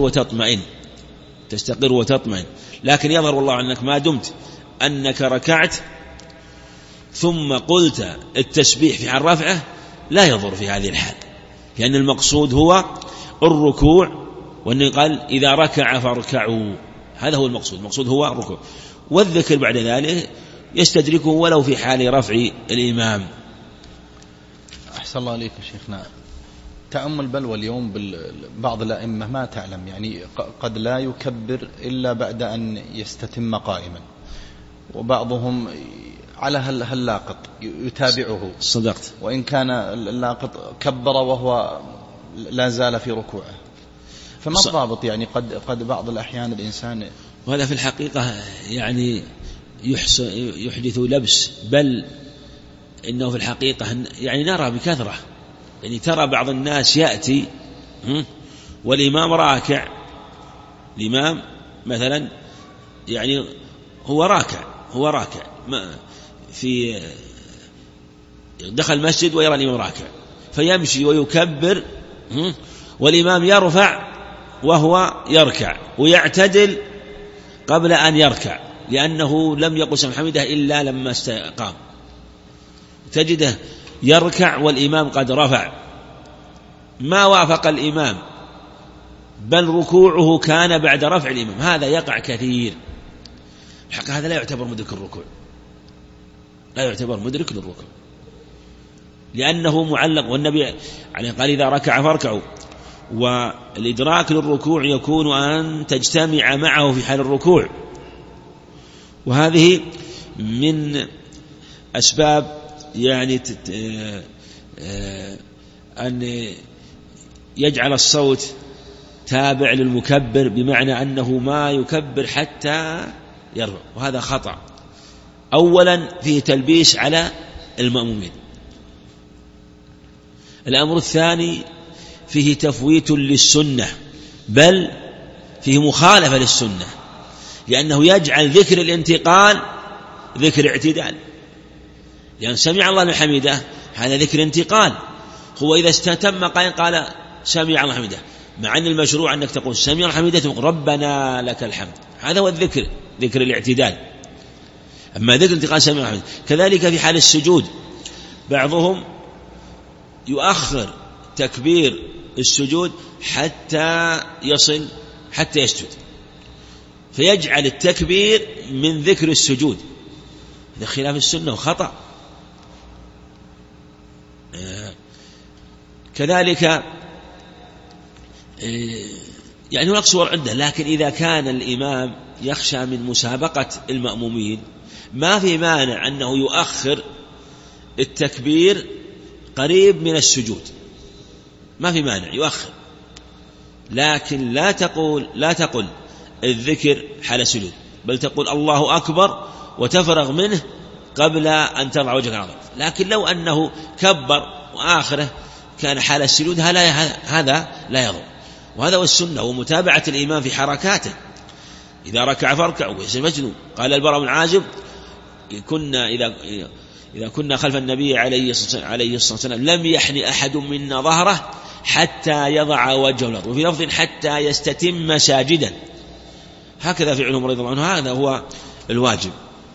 وتطمئن، لكن يظهر والله أنك ما دمت أنك ركعت ثم قلت التسبيح في حال رفعه لا يضر في هذه الحال، لأن المقصود هو الركوع، وأنه قال إذا ركع فاركعوا، هذا هو المقصود هو الركوع، والذكر بعد ذلك يستدركه ولو في حال رفع الإمام. أحسن الله عليك يا شيخنا. تأمل بلوى اليوم بعض الأئمة ما تعلم، يعني قد لا يكبر إلا بعد أن يستتم قائما، وبعضهم على هاللاقط يتابعه، صدقت، وإن كان اللاقط كبر وهو لا زال في ركوعه، فما الضابط؟ يعني قد بعض الأحيان الإنسان، وهذا في الحقيقة يعني يحدث لبس، بل إنه في الحقيقة يعني نرى بكثرة، يعني ترى بعض الناس يأتي والإمام راكع، الإمام مثلا يعني هو راكع في دخل المسجد ويرى الإمام راكع فيمشي ويكبر، والإمام يرفع وهو يركع ويعتدل قبل أن يركع، لأنه لم يقل سمع حمده إلا لما استقام، تجده يركع والإمام قد رفع، ما وافق الإمام، بل ركوعه كان بعد رفع الإمام. هذا يقع كثير، الحقيقة هذا لا يعتبر مدرك الركوع، لا يعتبر مدرك للركوع، لأنه معلق، والنبي عليه قال إذا ركع فاركعوا، والإدراك للركوع يكون أن تجتمع معه في حال الركوع، وهذه من أسباب يعني أن يجعل الصوت تابع للمكبر، بمعنى أنه ما يكبر حتى يرفع، وهذا خطأ. أولا فيه تلبيس على المأمومين، الأمر الثاني فيه تفويت للسنة، بل فيه مخالفة للسنة، لأنه يجعل ذكر الانتقال ذكر اعتدال، لأن سمع الله لمن حمده هذا ذكر انتقال، هو إذا استتم قال سمع الله حمده، مع أن المشروع أنك تقول سمع الله حمده تقول ربنا لك الحمد، هذا هو الذكر، ذكر الاعتدال. أما ذكر الانتقال سمع الله حمده. كذلك في حال السجود بعضهم يؤخر تكبير السجود حتى يسجد، فيجعل التكبير من ذكر السجود، هذا خلاف السنة وخطأ. كذلك يعني هناك صور عدة، لكن إذا كان الإمام يخشى من مسابقة المأمومين ما في مانع أنه يؤخر التكبير قريب من السجود، ما في مانع يؤخر، لكن لا تقل الذكر حال السجود، بل تقول الله أكبر وتفرغ منه قبل أن تضع وجهك على الأرض. لكن لو أنه كبر وآخره كان حال السجود هذا لا يضر. وهذا هو السنة ومتابعة الإمام في حركاته، إذا ركع فاركعوا واسجدوا. قال البراء بن عازب إذا كنا خلف النبي عليه الصلاة والسلام لم يحن أحد منا ظهره حتى يضع وجهه الأرض، وفي لفظ حتى يستتم ساجدا. هكذا فعلهم رضي الله عنه، هذا هو الواجب.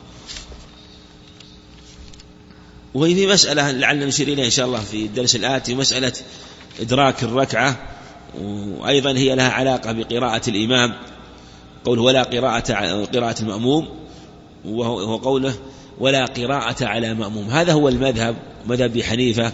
وهي في مسألة لعلنا نشير إليها إن شاء الله في الدرس الآتي، مسألة إدراك الركعة، وأيضا هي لها علاقة بقراءة الإمام، قوله ولا قراءة المأموم، وهو قوله ولا قراءة على مأموم. هذا هو المذهب، مذهب أبي حنيفة،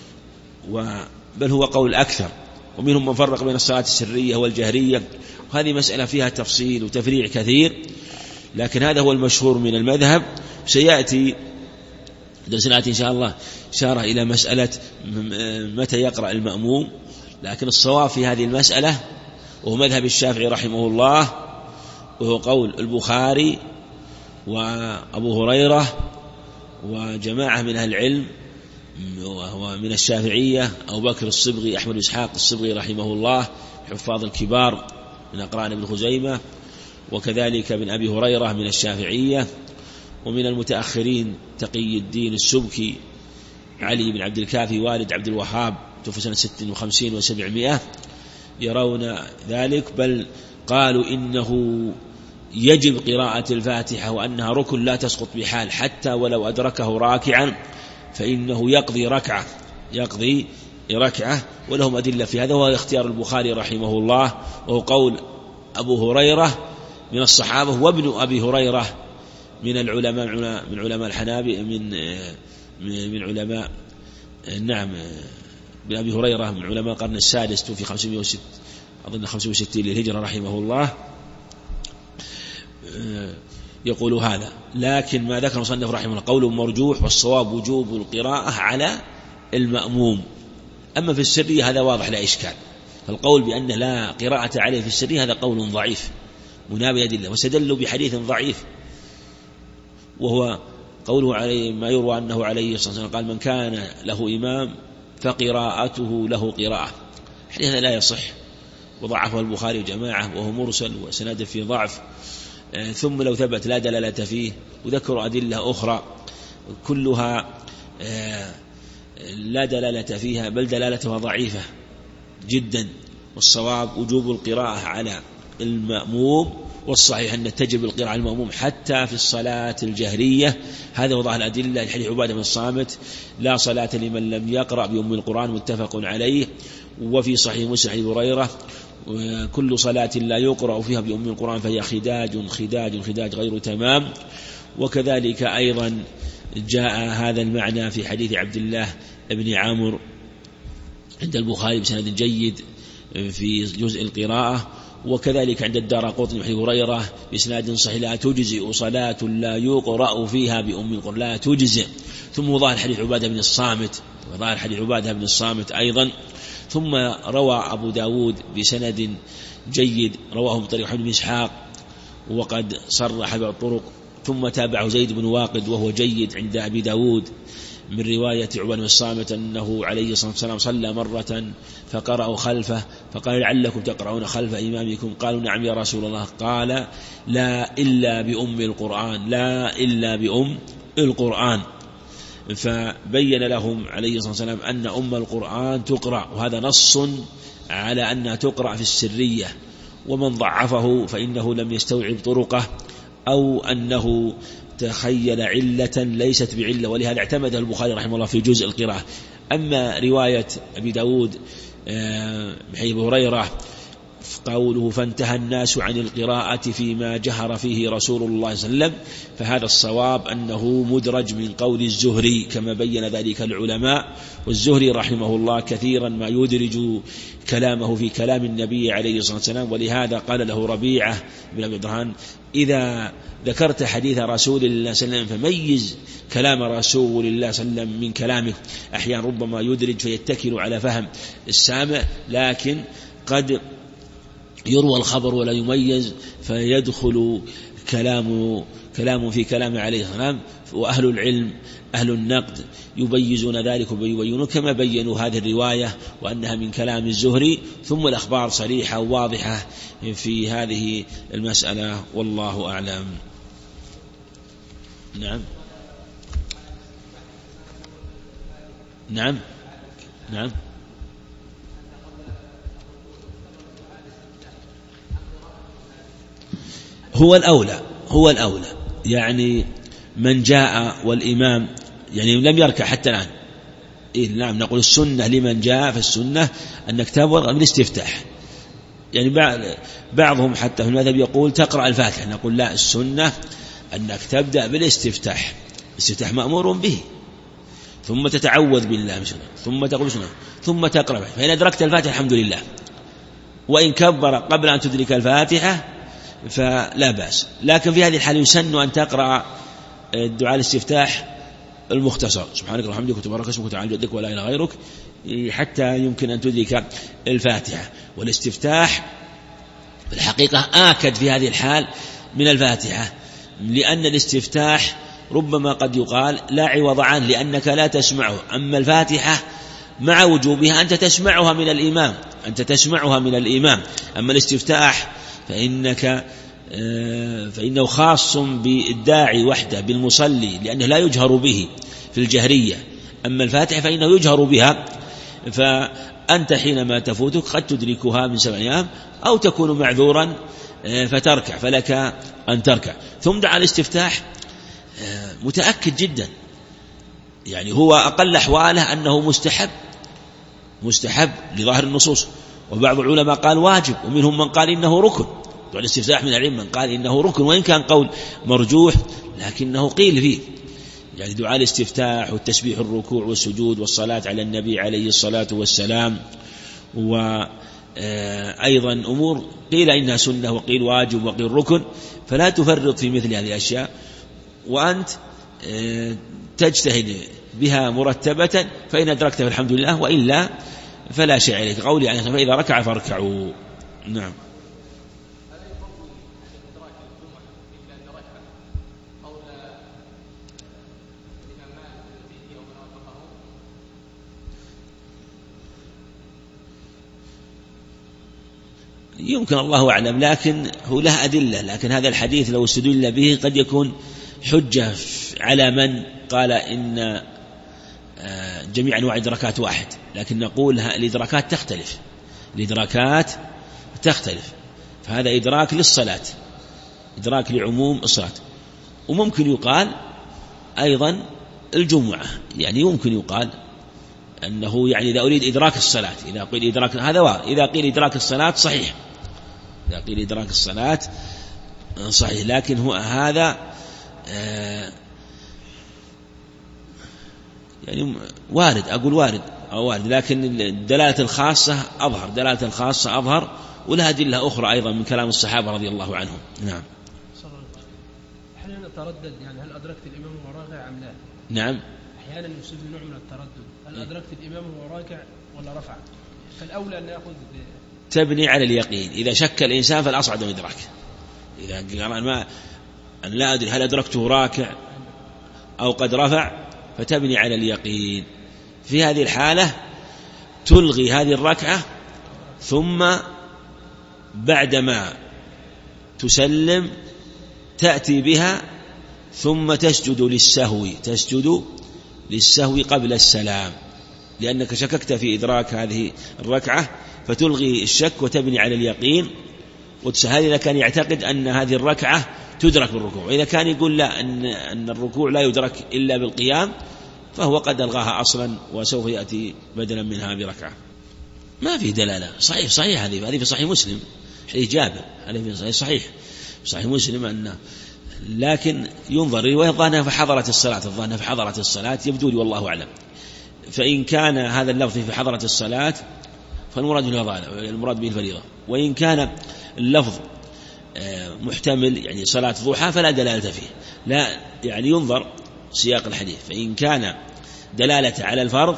بل هو قول أكثر، ومنهم من فرق بين الصلاة السرية والجهرية، وهذه مسألة فيها تفصيل وتفريع كثير، لكن هذا هو المشهور من المذهب. سيأتي درسنا إن شاء الله إشارة إلى مسألة متى يقرأ المأموم، لكن الصواب في هذه المسألة وهو مذهب الشافعي رحمه الله، وهو قول البخاري وأبو هريرة وجماعة من أهل العلم، وهو من الشافعية أبو بكر الصبغي، أحمد إسحاق الصبغي رحمه الله، حفاظ الكبار من أقران ابن خزيمة، وكذلك من أبي هريرة من الشافعية. ومن المتأخرين تقي الدين السبكي علي بن عبد الكافي والد عبد الوهاب توفي سنة 56 و700 يرون ذلك، بل قالوا إنه يجب قراءة الفاتحة وأنها ركن لا تسقط بحال، حتى ولو أدركه راكعا فإنه يقضي ركعة، ولهم أدلة في هذا، وهو اختيار البخاري رحمه الله، وهو قول أبو هريرة من الصحابة، وابن أبي هريرة من العلماء، من علماء الحنابلة، من علماء نعم، ابن أبي هريرة من علماء القرن السادس توفي 560 للهجرة رحمه الله، يقول هذا. لكن ما ذكر مصنف رحمه الله قول مرجوح، والصواب وجوب القراءة على المأموم. أما في السرية هذا واضح لا إشكال، فالقول بأن لا قراءة عليه في السرية هذا قول ضعيف منابي أدلة، واستدلوا بحديث ضعيف، وهو قوله عليه ما يروى أنه عليه الصلاة والسلام قال من كان له إمام فقراءته له قراءة. الحديث هذا لا يصح، وضعفه البخاري جماعة، وهو مرسل وسنده في ضعف. ثم لو ثبت لا دلالة فيه، وذكروا أدلة أخرى كلها لا دلالة فيها، بل دلالتها ضعيفة جدا. والصواب وجوب القراءة على المأموم، والصحيح أن تجب القراءة على المأموم حتى في الصلاة الجهرية. هذا وضع الأدلة لحديث عبادة بن الصامت لا صلاة لمن لم يقرأ بأم القرآن، متفق عليه. وفي صحيح مسلم عن أبي هريرة كل صلاة لا يقرأ فيها بأم القرآن فهي خداج غير تمام. وكذلك أيضا جاء هذا المعنى في حديث عبد الله بن عمرو عند البخاري بسند جيد في جزء القراءة، وكذلك عند الدارقطني وابي هريرة بإسناد صحيح لا تجزئ صلاة لا يقرأ فيها بأم القرآن، لا تجزئ. ثم ظاهر حديث عبادة بن الصامت أيضا. ثم روى أبو داود بسند جيد رواه بطريق محمد بن إسحاق وقد صرح بالطرق، ثم تابعه زيد بن واقد وهو جيد عند أبي داود من رواية عبادة بن الصامت أنه عليه الصلاة والسلام صلى مرة فقرأوا خلفه فقال لعلكم تقرؤون خلف إمامكم، قالوا نعم يا رسول الله، قال لا إلا بأم القرآن. فبين لهم عليه الصلاة والسلام أن أم القرآن تقرأ، وهذا نص على أنها تقرأ في السرية. ومن ضعفه فإنه لم يستوعب طرقه، أو أنه تخيل علة ليست بعلة، ولهذا اعتمدها البخاري رحمه الله في جزء القراءة. أما رواية أبي داود بحديث أبي هريرة قوله فانتهى الناس عن القراءة فيما جهر فيه رسول الله صلى الله عليه وسلم، فهذا الصواب أنه مدرج من قول الزهري كما بين ذلك العلماء. والزهري رحمه الله كثيرا ما يدرج كلامه في كلام النبي عليه الصلاة والسلام، ولهذا قال له ربيعة بن أبي عبد إذا ذكرت حديث رسول الله صلى الله عليه وسلم فميز كلام رسول الله صلى الله عليه وسلم من كلامه. أحيانا ربما يدرج فيتكل على فهم السامع، لكن قد يروى الخبر ولا يميز فيدخل كلام كلام في كلام عليه السلام، وأهل العلم أهل النقد يبيزون ذلك ويبينون كما بينوا هذه الرواية وأنها من كلام الزهري، ثم الأخبار صريحة وواضحة في هذه المسألة، والله أعلم. نعم نعم نعم. هو الأولى يعني من جاء والإمام يعني لم يركع حتى الآن، نعم نقول السنة لمن جاء في السنة أنك تبدأ بالاستفتاح، يعني بعضهم حتى في المذهب يقول تقرأ الفاتحة، نقول لا، السنة أنك تبدأ بالاستفتاح، الاستفتاح مأمور به، ثم تتعوذ بالله ثم تقول سنة ثم تقرأ، فإن أدركت الفاتحة الحمد لله، وإن كبر قبل أن تدرك الفاتحة فلا بأس. لكن في هذه الحال يسن أن تقرأ الدعاء الاستفتاح المختصر، سبحانك وبحمدك وتبارك اسمك وتعالى جدك ولا إله غيرك، حتى يمكن أن تدرك الفاتحة. والاستفتاح في الحقيقة آكد في هذه الحال من الفاتحة، لأن الاستفتاح ربما قد يقال لا عوض عنه لأنك لا تسمعه، أما الفاتحة مع وجوبها أنت تسمعها من الإمام، أما الاستفتاح فإنه خاص بالداعي وحده بالمصلي، لأنه لا يجهر به في الجهرية، أما الفاتحة فإنه يجهر بها، فأنت حينما تفوتك قد تدركها من 7 أيام أو تكون معذورا فتركع، فلك أن تركع. ثم دعاء الاستفتاح متأكد جدا، يعني هو أقل أحواله أنه مستحب لظاهر النصوص، وبعض العلماء قال واجب، ومنهم من قال إنه ركن. دعاء الاستفتاح من العلم من قال إنه ركن، وإن كان قول مرجوح لكنه قيل فيه، يعني دعاء الاستفتاح والتسبيح الركوع والسجود والصلاة على النبي عليه الصلاة والسلام، وأيضا أمور قيل إنها سنة وقيل واجب وقيل ركن، فلا تفرط في مثل هذه الأشياء، وأنت تجتهد بها مرتبة، فإن أدركت فالحمد لله، وإلا فلا شيء عليك. قولي يعني فإذا ركع فاركعوا. نعم. يمكن الله أعلم، لكن هو له أدلة، لكن هذا الحديث لو استدل به قد يكون حجة على من قال إن جميع أنواع الإدراكات واحد، لكن نقول الإدراكات تختلف، فهذا إدراك للصلاة، إدراك لعموم الصلاة. وممكن يقال أيضا الجمعة، يعني يمكن يقال أنه يعني إذا أريد إدراك الصلاة، إذا قيل إدراك هذا واضح، إذا قيل إدراك الصلاة صحيح، إذا قيل إدراك الصلاة صحيح، لكن هو هذا يعني وارد، أقول وارد أو وارد، لكن الدلالة الخاصة أظهر، ولها أدلة أخرى أيضا من كلام الصحابة رضي الله عنهم. نعم. أحيانا نتردد، يعني هل أدركت الإمام وهو راكع أم لا؟ نعم. أحيانا يصيب نوع من التردد، هل أدركت الإمام وهو راكع ولا رفع؟ فالأولى أن يأخذ تبني على اليقين، إذا شك الإنسان فالأصعد من إدراك، إذا قال أن لا أدري هل أدركته راكع أو قد رفع، فتبني على اليقين. في هذه الحالة تلغي هذه الركعة، ثم بعدما تسلم تأتي بها، ثم تسجد للسهو قبل السلام، لأنك شككت في إدراك هذه الركعة، فتلغي الشك وتبني على اليقين. هذا إذا كان يعتقد أن هذه الركعة تدرك بالركوع، وإذا كان يقول لا، أن الركوع لا يدرك إلا بالقيام، فهو قد ألغاها أصلا، وسوف يأتي بدلا منها بركعة. ما في دلالة. صحيح هذه في صحيح مسلم، حديث جابر، هذه في صحيح مسلم أنه، لكن ينظر الظاهر في حضرة الصلاة، يبدو لي والله أعلم. فإن كان هذا اللفظ في حضرة الصلاة فالمراد به الفريضة، وإن كان اللفظ محتمل يعني صلاة ضحى فلا دلالة فيه، لا، يعني ينظر سياق الحديث، فإن كان دلالة على الفرض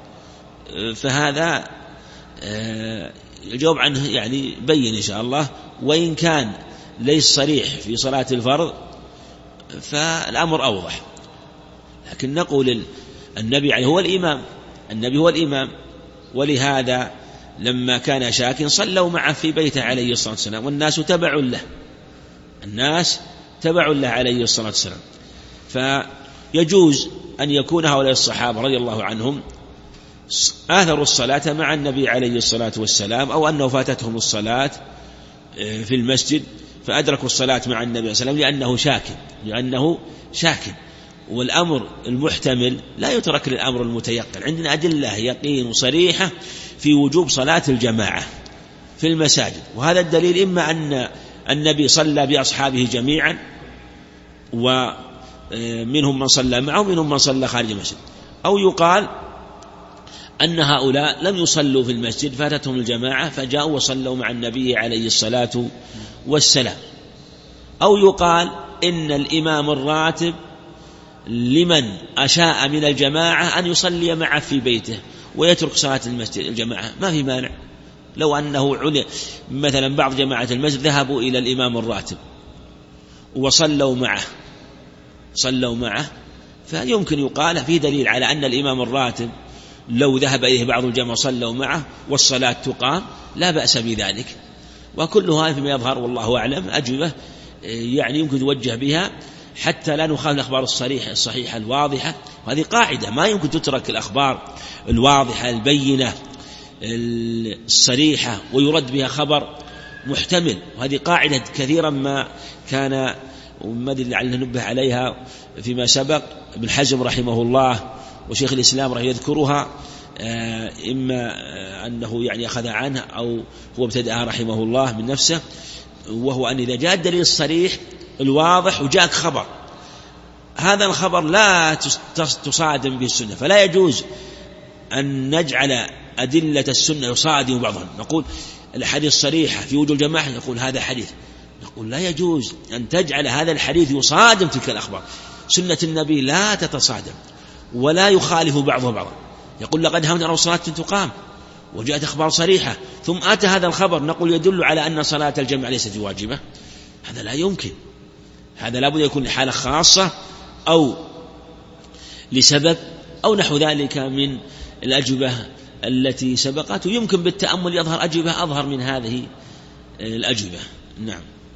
فهذا الجواب عنه يعني بين إن شاء الله، وإن كان ليس صريح في صلاة الفرض فالأمر أوضح. لكن نقول النبي هو الإمام، ولهذا لما كان شاكٍ صلوا معه في بيته عليه الصلاة والسلام، والناس تبع له عليه الصلاة والسلام. فيجوز أن يكون هؤلاء الصحابة رضي الله عنهم آثروا الصلاة مع النبي عليه الصلاة والسلام، أو أنه فاتتهم الصلاة في المسجد فأدركوا الصلاة مع النبي صلى الله عليه وسلم لأنه شاك. والأمر المحتمل لا يترك للأمر المتيقن. عندنا أدلة يقين صريحة في وجوب صلاة الجماعة في المساجد، وهذا الدليل إما أن النبي صلى بأصحابه جميعا ومنهم من صلى معه ومنهم من صلى خارج المسجد، أو يقال أن هؤلاء لم يصلوا في المسجد فاتتهم الجماعة فجاءوا وصلوا مع النبي عليه الصلاة والسلام، أو يقال إن الإمام الراتب لمن أشاء من الجماعة أن يصلي معه في بيته ويترك صلاة المسجد الجماعة، ما في مانع. لو أنه مثلا بعض جماعة المسجد ذهبوا إلى الإمام الراتب وصلوا معه فيمكن يقال في دليل على أن الإمام الراتب لو ذهب إليه بعض الجماعة صلوا معه والصلاة تقام لا بأس بذلك. وكل هذا فيما يظهر والله أعلم أجوبة يعني يمكن توجه بها حتى لا نخالف الأخبار الصحيحة الواضحة، وهذه قاعدة ما يمكن تترك الأخبار الواضحة البينة الصريحة ويرد بها خبر محتمل، وهذه قاعدة كثيرا ما كان وما لعله نبه عليها فيما سبق ابن حزم رحمه الله وشيخ الإسلام رحمه يذكرها، إما أنه يعني أخذ عنه أو هو ابتدأها رحمه الله من نفسه، وهو أن إذا جاء الدليل الصريح الواضح وجاءك خبر، هذا الخبر لا تصادم به السنة، فلا يجوز أن نجعل أدلة السنة يصادم بعضهم. نقول الحديث الصريحة في وجود الجماعة يقول هذا حديث، نقول لا يجوز أن تجعل هذا الحديث يصادم تلك الأخبار. سنة النبي لا تتصادم ولا يخالف بعضها بعضا. يقول لقد همنا صلاة تقام وجاءت أخبار صريحة ثم أتى هذا الخبر نقول يدل على أن صلاة الجمع ليست واجبة، هذا لا يمكن. هذا لابد يكون لحالة خاصة أو لسبب أو نحو ذلك من الأجوبة التي سبقت، ويمكن بالتأمل يظهر أجوبة أظهر من هذه الأجوبة. نعم.